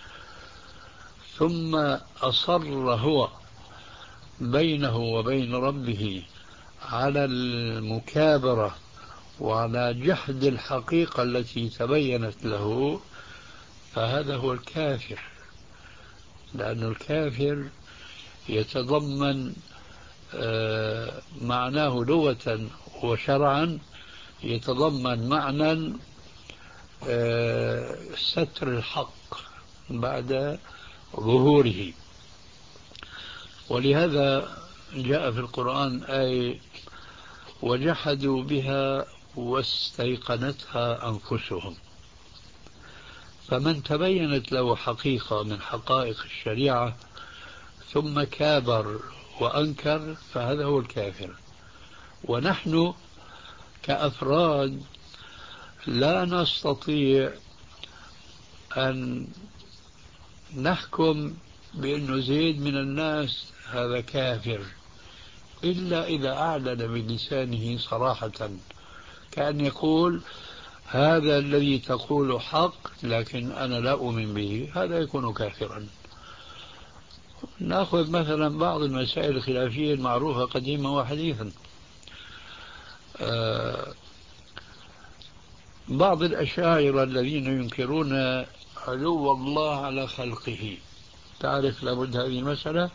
Speaker 3: ثم أصر هو بينه وبين ربه على المكابرة وعلى جحد الحقيقة التي تبينت له، فهذا هو الكافر. لأن الكافر يتضمن معناه لغة وشرعا، يتضمن معنى ستر الحق بعد ظهوره. ولهذا جاء في القرآن آية: وجحدوا بها واستيقنتها أنفسهم. فمن تبينت له حقيقة من حقائق الشريعة ثم كابر وأنكر فهذا هو الكافر. ونحن كأفراد لا نستطيع أن نحكم بأنه زيد من الناس هذا كافر إلا إذا أعلن بلسانه صراحة، كأن يقول هذا الذي تقول حق لكن أنا لا أؤمن به، هذا يكون كافرا. نأخذ مثلا بعض المسائل الخلافية المعروفة قديما وحديثا. آه بعض الأشاعرة الذين ينكرون علو الله على خلقه، تعرف لابد هذه المسألة.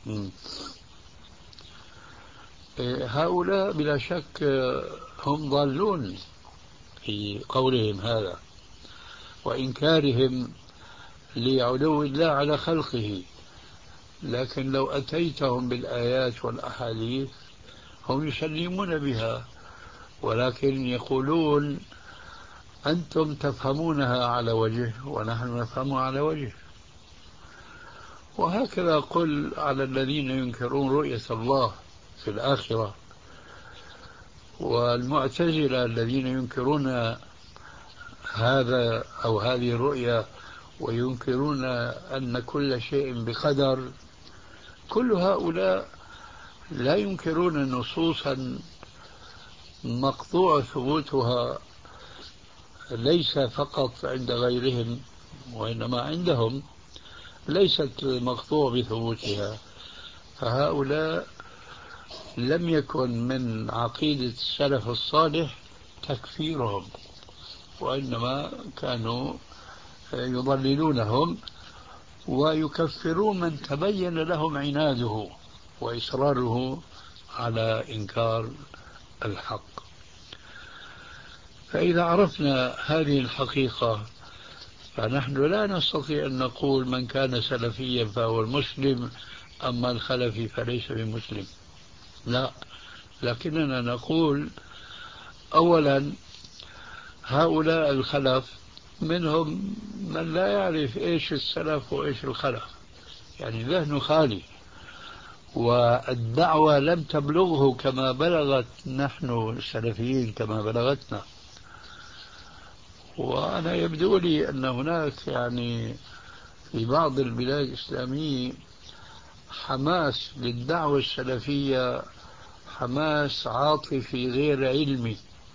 Speaker 3: هؤلاء بلا شك هم ضالون في قولهم هذا وإنكارهم لعلو الله على خلقه، لكن لو أتيتهم بالآيات والأحاديث هم يسلمون بها، ولكن يقولون أنتم تفهمونها على وجه ونحن نفهمها على وجه. وهكذا قل على الذين ينكرون رؤية الله في الآخرة، والمعتزلة الذين ينكرون هذا أو هذه الرؤية وينكرون أن كل شيء بقدر، كل هؤلاء لا ينكرون نصوصا مقطوع ثبوتها ليس فقط عند غيرهم وإنما عندهم ليست مقطوع بثبوتها. فهؤلاء لم يكن من عقيدة السلف الصالح تكفيرهم، وإنما كانوا يضللونهم ويكفرون من تبين لهم عناده وإصراره على إنكار الحق. فإذا عرفنا هذه الحقيقة فنحن لا نستطيع أن نقول من كان سلفيا فهو المسلم أما الخلفي فليس بمسلم، لا، لكننا نقول أولا هؤلاء الخلف منهم من لا يعرف إيش السلف وإيش الخلف، يعني ذهنه خالي والدعوة لم تبلغه كما بلغت نحن السلفيين كما بلغتنا. وأنا يبدو لي أن هناك يعني في بعض البلاد الإسلامية حماس للدعوة السلفية، حماس عاطفي غير علمي،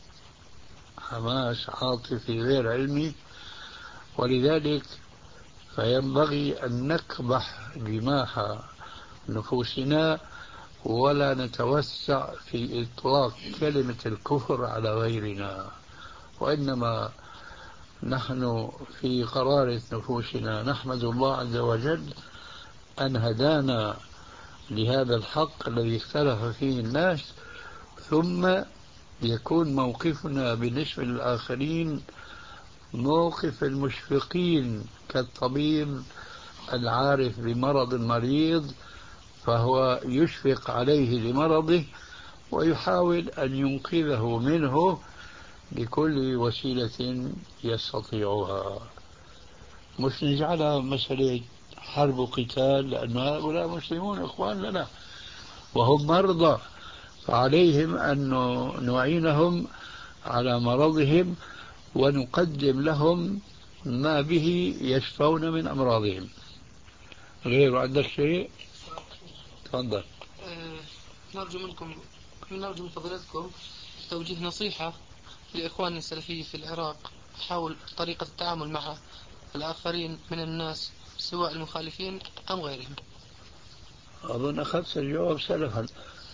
Speaker 3: حماس عاطفي غير علمي، ولذلك فينبغي أن نكبح جماح نفوسنا ولا نتوسع في إطلاق كلمة الكفر على غيرنا، وإنما نحن في قرارة نفوسنا نحمد الله عز وجل أن هدانا لهذا الحق الذي اختلف فيه الناس، ثم يكون موقفنا بالنسبة للآخرين موقف المشفقين كالطبيب العارف بمرض المريض فهو يشفق عليه لمرضه ويحاول أن ينقذه منه بكل وسيلة يستطيعها، مش نجعلها مسألة حرب وقتال، لأن هؤلاء مسلمون إخوان لنا وهم مرضى، فعليهم أن نعينهم على مرضهم ونقدم لهم ما به يشفون من أمراضهم. غير عندك شيء؟ تفضل.
Speaker 6: أه نرجو منكم نرجو من فضيلتكم توجيه نصيحة لإخواننا السلفيين في العراق حول طريقة التعامل مع الآخرين من الناس سواء المخالفين أم غيرهم.
Speaker 3: أظن أخذت الجواب سلفا.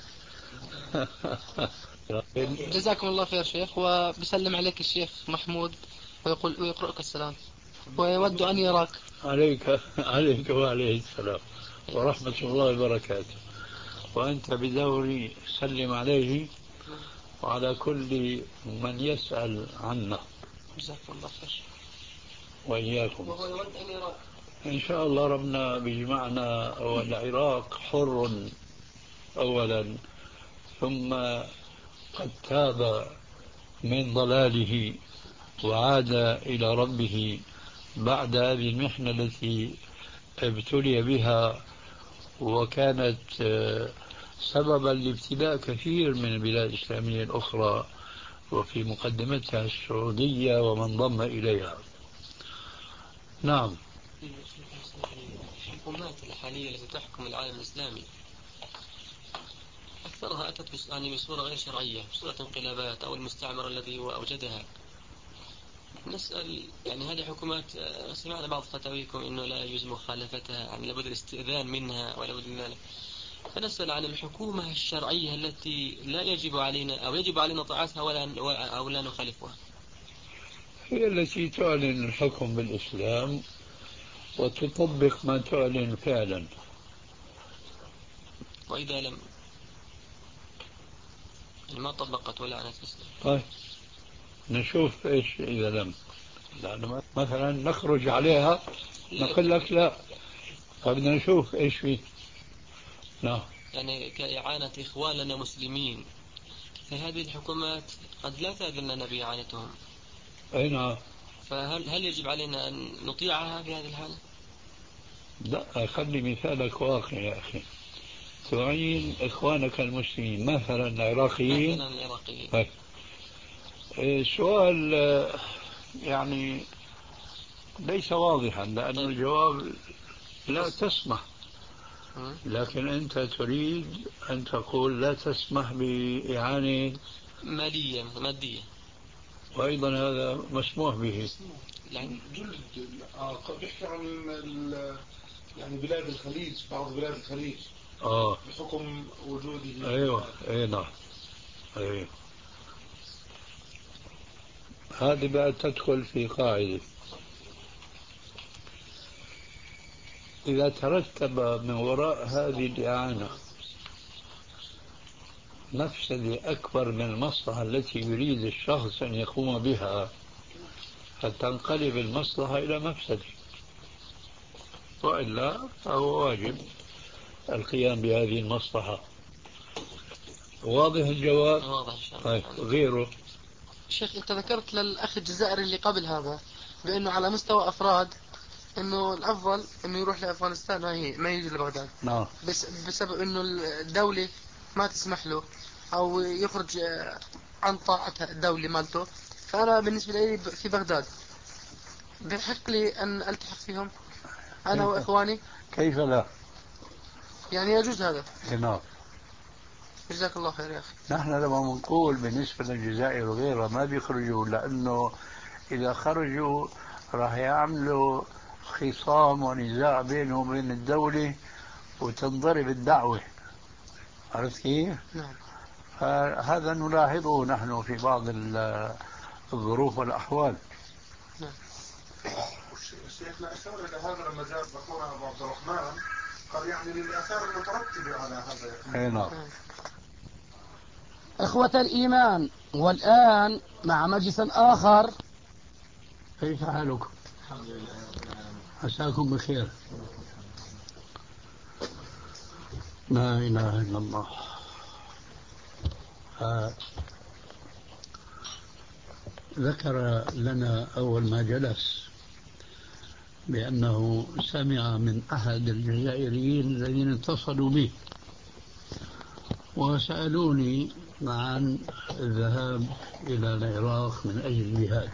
Speaker 6: جزاكم الله خير شيخ، وبسلم عليك الشيخ محمود ويقول ويقرأك السلام ويود أن يراك.
Speaker 3: عليك عليك وعليه السلام ورحمة الله وبركاته، وأنت بدوري سلم عليه وعلى كل من يسأل عنا.
Speaker 6: جزاكم الله خير.
Speaker 3: وإياكم.
Speaker 6: وهو يود أن يراك
Speaker 3: إن شاء الله ربنا بيجمعنا والعراق حر أولا، ثم قد تاب من ضلاله وعاد إلى ربه بعد هذه المحنة التي ابتلي بها وكانت سببا لابتلاء كثير من البلاد الإسلامية الأخرى وفي مقدمتها السعودية ومن ضم إليها. نعم.
Speaker 7: الحكومات الحالية التي تحكم العالم الإسلامي أكثرها أتت يعني بصورة غير شرعية، بصورة انقلابات أو المستعمر الذي هو أوجدها. نسأل يعني هذه حكومات سمعنا بعض فتاويكم إنه لا يجوز مخالفتها، يعني لابد الاستئذان منها ولا بد من ذلك. فنسأل عن الحكومة الشرعية التي لا يجب علينا أو يجب علينا طاعتها ولا أو لا نخالفها.
Speaker 3: هي التي تعلن الحكم بالإسلام وتطبق ما تعلن فعلا.
Speaker 7: وإذا لم ما طبقت ولا عنت الإسلام.
Speaker 3: طيب نشوف إيش إذا لم، لأنه مثلا نخرج عليها نقول لك لا، فبدنا نشوف إيش فيه. نعم.
Speaker 7: يعني كإعانة إخواننا مسلمين، فهذه الحكومات قد لا تأذن لنا بإعانتهم.
Speaker 3: أي نعم.
Speaker 7: فهل هل يجب علينا أن نطيعها في هذه الحالة؟
Speaker 3: لا، خلي مثالك واقع يا أخي. تعين إخوانك المسلمين مثلا العراقيين.
Speaker 7: مثلا العراقيين.
Speaker 3: طيب. السؤال يعني ليس واضحا لأن طيب. الجواب لا تسمح، لكن أنت تريد أن تقول لا تسمح بإعانة
Speaker 7: مالية مادية،
Speaker 3: وأيضا هذا مسموح به.
Speaker 5: يعني جل آه قد يحكي عن يعني بلاد الخليج، بعض بلاد الخليج
Speaker 3: آه
Speaker 5: بحكم وجوده.
Speaker 3: أيوة أي نعم أيوة. هذه بقى تدخل في قاعدة إذا ترتب من وراء هذه الإعانة مفسدة أكبر من المصلحة التي يريد الشخص أن يقوم بها فتنقلب المصلحة إلى مفسدة، وإلا فهو واجب القيام بهذه المصلحة. واضح الجواب؟
Speaker 7: واضح إن شاء الله.
Speaker 3: طيب غيره.
Speaker 6: شيخ أنت ذكرت للأخ الجزائري اللي قبل هذا بأنه على مستوى أفراد إنه الأفضل إنه يروح لأفغانستان ما هي ما يجي لبغداد.
Speaker 3: نعم.
Speaker 6: بس بسبب إنه الدولة ما تسمح له أو يخرج عن طاعة الدولة مالته. فأنا بالنسبة لي في بغداد بحق لي أن ألتحق فيهم أنا وإخواني.
Speaker 3: كيف لا؟
Speaker 6: يعني يجوز هذا.
Speaker 3: نعم.
Speaker 6: جزاك الله خير يا أخي.
Speaker 3: نحن لما نقول بالنسبة للجزائر وغيرها ما بيخرجوا، لأنه إذا خرجوا راح يعملوا خصام ونزاع بينهم وبين الدولة وتنضرب الدعوة. عرفت كيف؟
Speaker 6: نعم.
Speaker 3: هذا نلاحظه نحن في بعض الظروف والأحوال.
Speaker 6: نعم.
Speaker 5: الشيخنا أشار إلى هذا لما جاء أخونا أبو عبد الرحمن قال يعني للآثار المترتبة على هذا.
Speaker 3: نعم.
Speaker 1: إخوة الإيمان، والآن مع مجلس آخر.
Speaker 3: كيف حالكم؟ عساكم بخير. لا إله إلا الله. ذكر لنا أول ما جلس بأنه سمع من أحد الجزائريين الذين اتصلوا به وسألوني عن الذهاب إلى العراق من أجل الجهاد.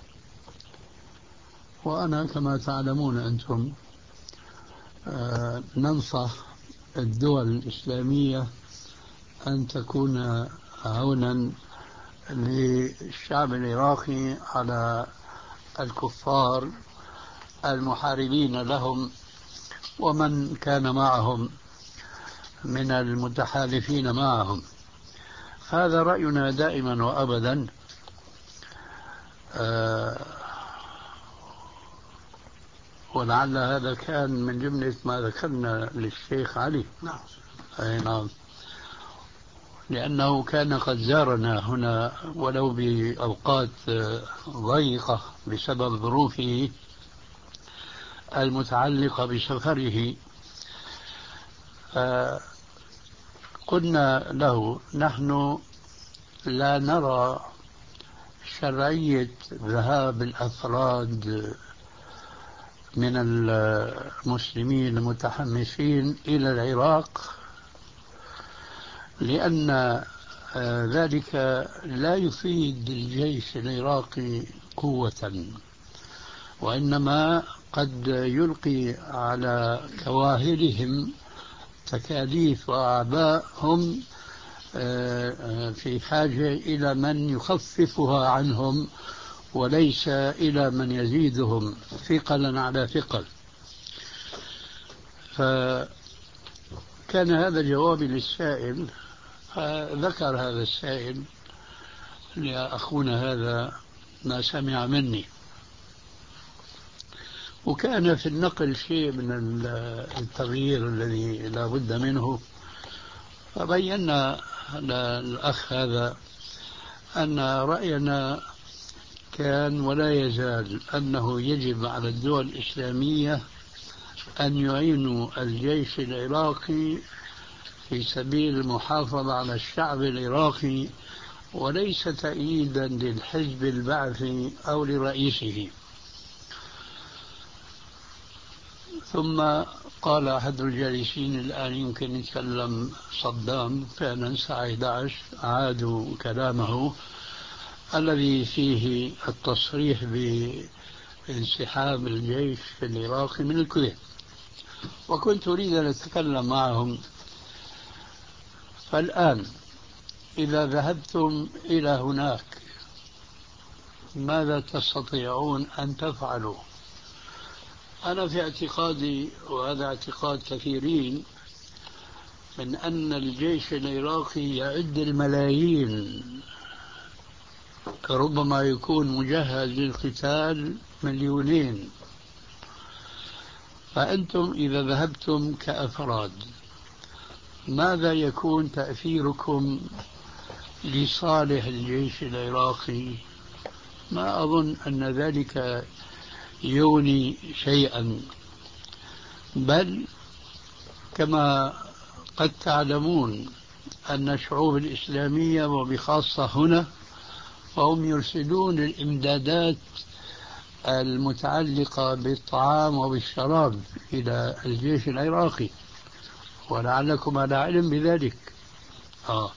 Speaker 3: وأنا كما تعلمون أنتم آه ننصح الدول الإسلامية أن تكون عونا للشعب العراقي على الكفار المحاربين لهم ومن كان معهم من المتحالفين معهم. هذا رأينا دائما وأبدا. آه ولعل هذا كان من جملة ما ذكرنا للشيخ علي.
Speaker 5: نعم.
Speaker 3: أي نعم. لأنه كان قد زارنا هنا ولو بأوقات ضيقة بسبب ظروفه المتعلقة بسفره. آه قلنا له نحن لا نرى شرعية ذهاب الأفراد من المسلمين المتحمسين إلى العراق، لأن ذلك لا يفيد الجيش العراقي قوة، وإنما قد يلقي على كواهلهم تكاليف وأعباء هم في حاجة إلى من يخففها عنهم وليس إلى من يزيدهم ثقلا على ثقل. فكان هذا جوابي للسائل. ذكر هذا السائل لأخونا هذا ما سمع مني، وكان في النقل شيء من التغيير الذي لا بد منه. فبينا للأخ هذا أن رأينا كان ولا يزال أنه يجب على الدول الإسلامية أن يعينوا الجيش العراقي في سبيل المحافظة على الشعب العراقي وليس تأييدا للحزب البعثي أو لرئيسه. ثم قال أحد الجالسين الآن يمكن يتكلم صدام، فعلا الساعة إحدى عشر عادوا كلامه الذي فيه التصريح بانسحاب الجيش العراقي من الكويت، وكنت أريد أن أتكلم معهم. فالآن إذا ذهبتم إلى هناك ماذا تستطيعون أن تفعلوا؟ أنا في اعتقادي، وهذا اعتقاد كثيرين، من أن الجيش العراقي يعد الملايين، ربما يكون مجهز للقتال مليونين. فأنتم إذا ذهبتم كأفراد ماذا يكون تأثيركم لصالح الجيش العراقي؟ ما أظن أن ذلك يغني شيئا، بل كما قد تعلمون أن الشعوب الإسلامية وبخاصة هنا فهم يرسلون الإمدادات المتعلقة بالطعام وبالشراب إلى الجيش العراقي، ولعلكم على علم بذلك. آه.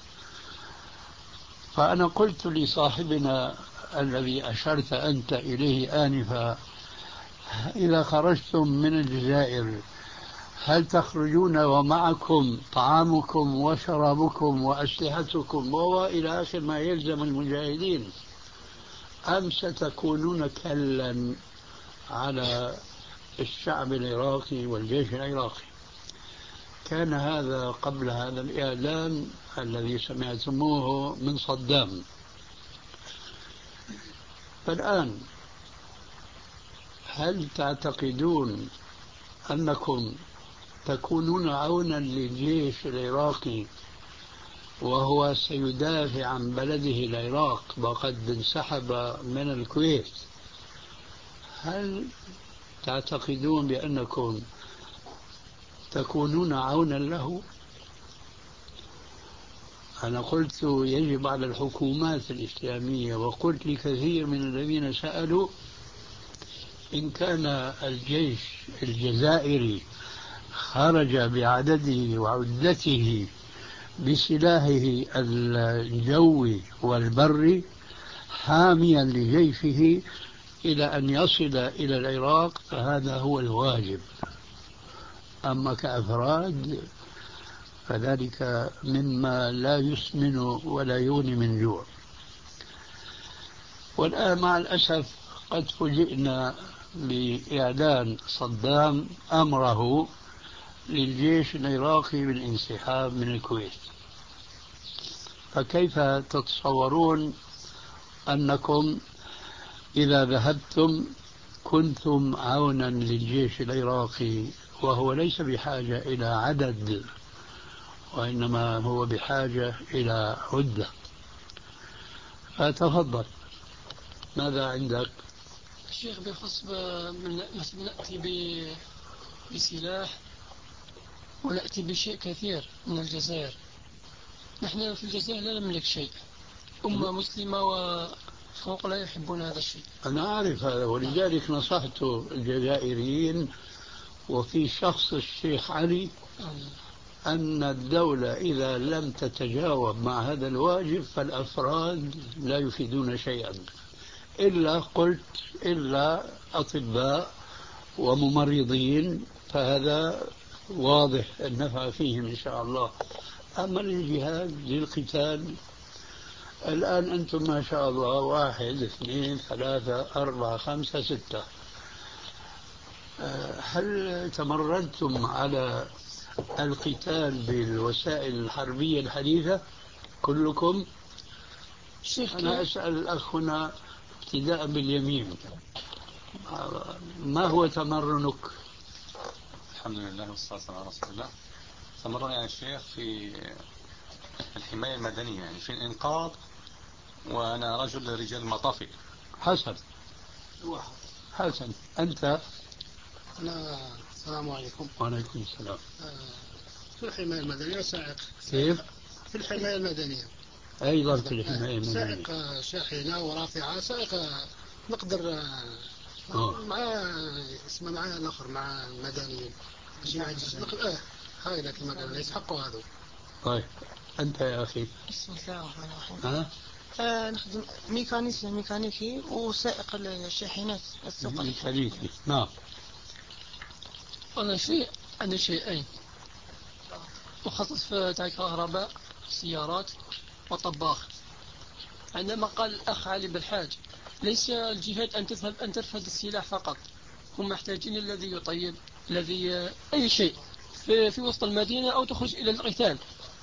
Speaker 3: فأنا قلت لصاحبنا الذي أشرت أنت إليه آنفا: إذا خرجتم من الجزائر هل تخرجون ومعكم طعامكم وشرابكم وأسلحتكم وإلى آخر ما يلزم المجاهدين، أم ستكونون كلا على الشعب العراقي والجيش العراقي؟ كان هذا قبل هذا الإعلان الذي سمعتموه من صدام. فالآن هل تعتقدون أنكم تكونون عونا للجيش العراقي وهو سيدافع عن بلده العراق وقد انسحب من الكويت؟ هل تعتقدون بأنكم تكونون عونا له؟ أنا قلت يجب على الحكومات الإسلامية، وقلت لكثير من الذين سألوا: إن كان الجيش الجزائري خرج بعدده وعدته بسلاحه الجوي والبري حاميا لجيشه إلى أن يصل إلى العراق فهذا هو الواجب، أما كأفراد فذلك مما لا يسمن ولا يغني من جوع. والآن مع الأسف قد فوجئنا بإعلان صدام أمره للجيش العراقي بالانسحاب من الكويت. فكيف تتصورون أنكم إذا ذهبتم كنتم عونا للجيش العراقي وهو ليس بحاجة إلى عدد، وإنما هو بحاجة إلى عدة؟ فتفضل، ماذا عندك؟
Speaker 7: الشيخ بخص نأتي بسلاح ونأتي بشيء كثير من الجزائر. نحن في الجزائر لا نملك شيء، أمة مسلمة وفوق لا يحبون هذا الشيء.
Speaker 3: أنا أعرف هذا، ولذلك نصحت الجزائريين وفي شخص الشيخ علي أن الدولة إذا لم تتجاوب مع هذا الواجب فالأفراد لا يفيدون شيئا، إلا قلت إلا أطباء وممرضين، فهذا واضح النفع فيهم إن شاء الله. أما الجهاد للقتال الآن أنتم ما شاء الله واحد اثنين ثلاثة أربعة خمسة ستة، هل تمردتم على القتال بالوسائل الحربية الحديثة كلكم؟ أنا أسأل الأخ هنا ابتداء باليمين، ما هو تمرنك؟
Speaker 8: الحمد لله والصلاة والسلام على رسول الله. تمرن يعني الشيخ في الحماية المدنية، يعني في الإنقاذ، وأنا رجل رجال مطافي.
Speaker 3: حسن حسن أنت؟
Speaker 9: أنا السلام عليكم.
Speaker 3: وعليكم السلام.
Speaker 9: في الحماية المدنية سائق.
Speaker 3: كيف؟
Speaker 9: في الحماية المدنية.
Speaker 3: أيضا في الحماية المدنية.
Speaker 9: سائق شاحنة ورافعة، سائق نقدر
Speaker 3: آه.
Speaker 9: مع اسمه مع الآخر مع المدنيين باش يعجز نقل اه هاي لك كما قال يسحقوا هذا.
Speaker 3: طيب أنت يا أخي.
Speaker 6: بسم الله الرحمن الرحيم.
Speaker 3: ها؟
Speaker 6: آه نخدم ميكانيكي ميكانيكي وسائق الشاحنات الثقل.
Speaker 3: ميكانيكي نعم.
Speaker 10: أنا شيء عندي شيئين، مخصص في تاع كهرباء سيارات وطباخ. عندما قال الأخ علي بالحاج ليس الجهاد أن تذهب أن ترفض السلاح فقط، هم محتاجين الذي يطيب، الذي أي شيء في, في وسط المدينة أو تخرج إلى القتال.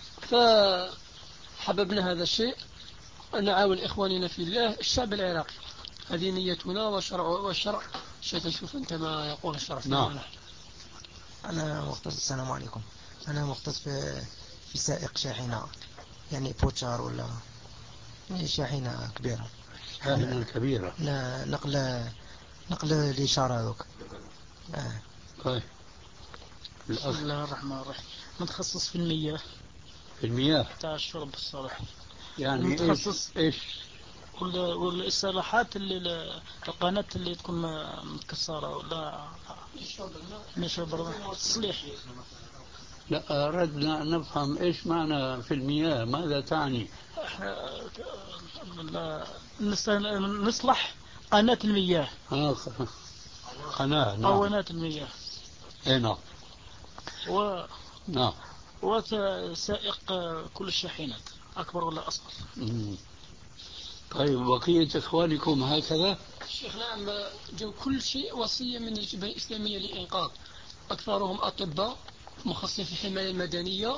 Speaker 10: فحببنا هذا الشيء أن نعاون إخواننا في الله الشعب العراقي. هذه نيتنا والشرع والشرع ستشوف أنت ما يقول الشرع.
Speaker 3: نعم.
Speaker 2: أنا مختص السلام عليكم. أنا مختص في في سائق شاحنة، يعني بوتشار ولا يعني شاحنة كبيرة.
Speaker 3: شاحنة كبيرة.
Speaker 2: لا نقل نقل الإشارة هذوك. آه.
Speaker 3: طيب.
Speaker 11: بسم الله الرحمن الرحيم. متخصص في المياه.
Speaker 3: في المياه.
Speaker 11: تاع الشرب الصالح.
Speaker 3: يعني
Speaker 11: متخصص
Speaker 3: إيش؟
Speaker 11: والإصلاحات اللي القناة اللي تكون متكسرة ولا نشرب الماء تصليح.
Speaker 3: لا أردنا أن نفهم إيش معنى في المياه، ماذا تعني؟
Speaker 11: نصلح قناة المياه.
Speaker 3: آه قناة. نعم.
Speaker 11: قناة المياه.
Speaker 3: اي نعم.
Speaker 11: و
Speaker 3: نعم.
Speaker 11: وسائق كل الشاحنات أكبر ولا أصغر.
Speaker 3: مم. طيب بقية إخوانكم هكذا؟
Speaker 10: الشيخ نعم، جو كل شيء وصية من الجبهة الإسلامية للإنقاذ. أكثرهم أطباء مخصصين في الحماية المدنية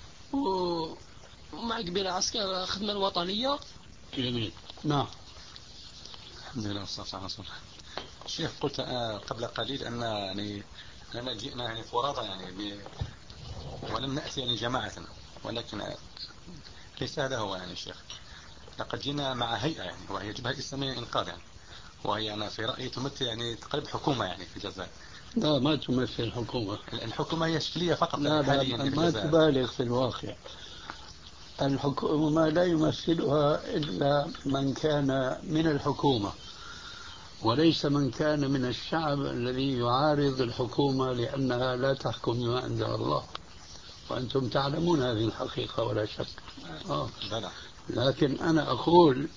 Speaker 10: ومع قبيلة عسكر الخدمة الوطنية.
Speaker 3: جميل. نعم.
Speaker 8: الحمد لله والصلاة على رسول الله. الشيخ قلت قبل قليل أن يعني أننا جئنا يعني فرادى يعني ب... ولم نأتي يعني جماعة، ولكن ليس هذا هو يعني الشيخ. لقد جئنا مع هيئة يعني وهي جبهة إسلامية للإنقاذ يعني، وهي أنا في رأيي تمثل يعني تقريبا حكومة يعني في الجزائر.
Speaker 3: لا ما تمثل الحكومة.
Speaker 8: الحكومة هي شكلية فقط.
Speaker 3: لا لا يعني ما تبالغ في الواقع. الحكومة لا يمثلها إلا من كان من الحكومة، وليس من كان من الشعب الذي يعارض الحكومة لأنها لا تحكم بما أنزل الله، وأنتم تعلمون هذه الحقيقة ولا شك. آه. لكن أنا أقول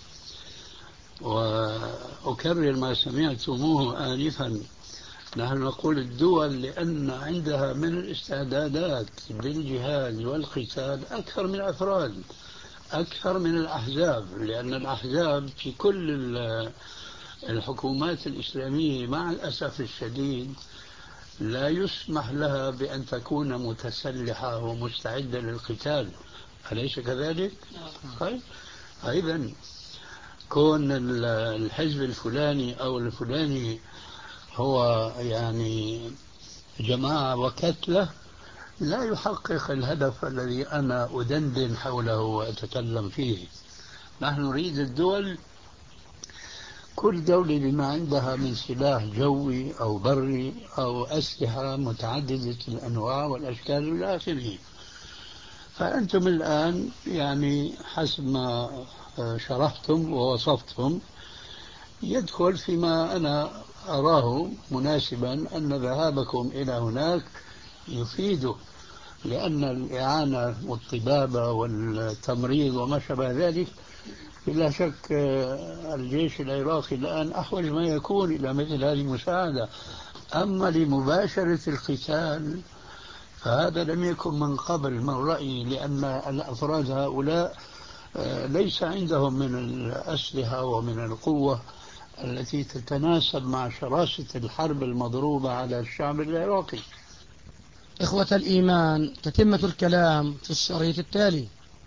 Speaker 3: وأكرر ما سمعتموه آنفا، نحن نقول الدول لأن عندها من الاستعدادات للجهاد والقتال أكثر من الأفراد، أكثر من الأحزاب، لأن الأحزاب في كل الحكومات الإسلامية مع الأسف الشديد لا يسمح لها بأن تكون متسلحة ومستعدة للقتال، أليس كذلك؟ طيب أيضا كون الحزب الفلاني أو الفلاني هو يعني جماعة وكتلة لا يحقق الهدف الذي أنا أدندن حوله وأتكلم فيه. نحن نريد الدول كل دولة بما عندها من سلاح جوي أو بري أو أسلحة متعددة الأنواع والأشكال إلى آخره. فأنتم الآن يعني حسب ما شرحتم ووصفتم يدخل فيما أنا أراه مناسبا أن ذهابكم إلى هناك يفيد، لأن الإعانة والطبابة والتمريض وما شابه ذلك بلا شك الجيش العراقي الآن أحوج ما يكون إلى مثل هذه المساعدة. أما لمباشرة القتال فهذا لم يكن من قبل من رأيي، لأن الأفراد هؤلاء ليس عندهم من الأسلحة ومن القوة التي تتناسب مع شراسة الحرب المضروبة على الشعب العراقي.
Speaker 9: إخوة الإيمان، تتمة الكلام في الشريط التالي.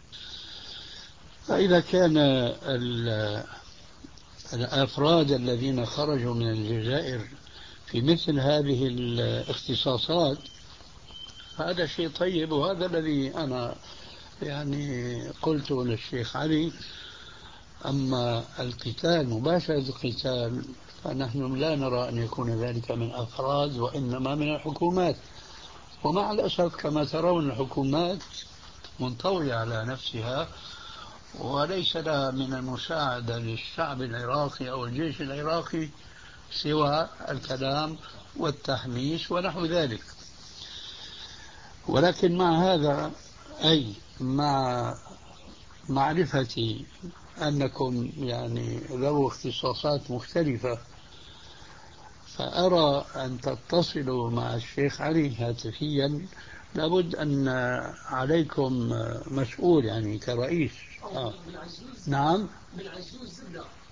Speaker 3: فإذا كان الأفراد الذين خرجوا من الجزائر في مثل هذه الاختصاصات هذا شيء طيب، وهذا الذي أنا يعني قلته للشيخ علي. أما القتال مباشرة القتال فنحن لا نرى أن يكون ذلك من أفراد وإنما من الحكومات، ومع الأسف كما ترون الحكومات منطوية على نفسها وليس لها من المساعدة للشعب العراقي أو الجيش العراقي سوى الكلام والتحميس ونحو ذلك. ولكن مع هذا، أي مع معرفتي أنكم يعني ذو اختصاصات مختلفة، فأرى أن تتصلوا مع الشيخ علي هاتفيا. لابد أن عليكم مسؤول يعني كرئيس. آه. نعم.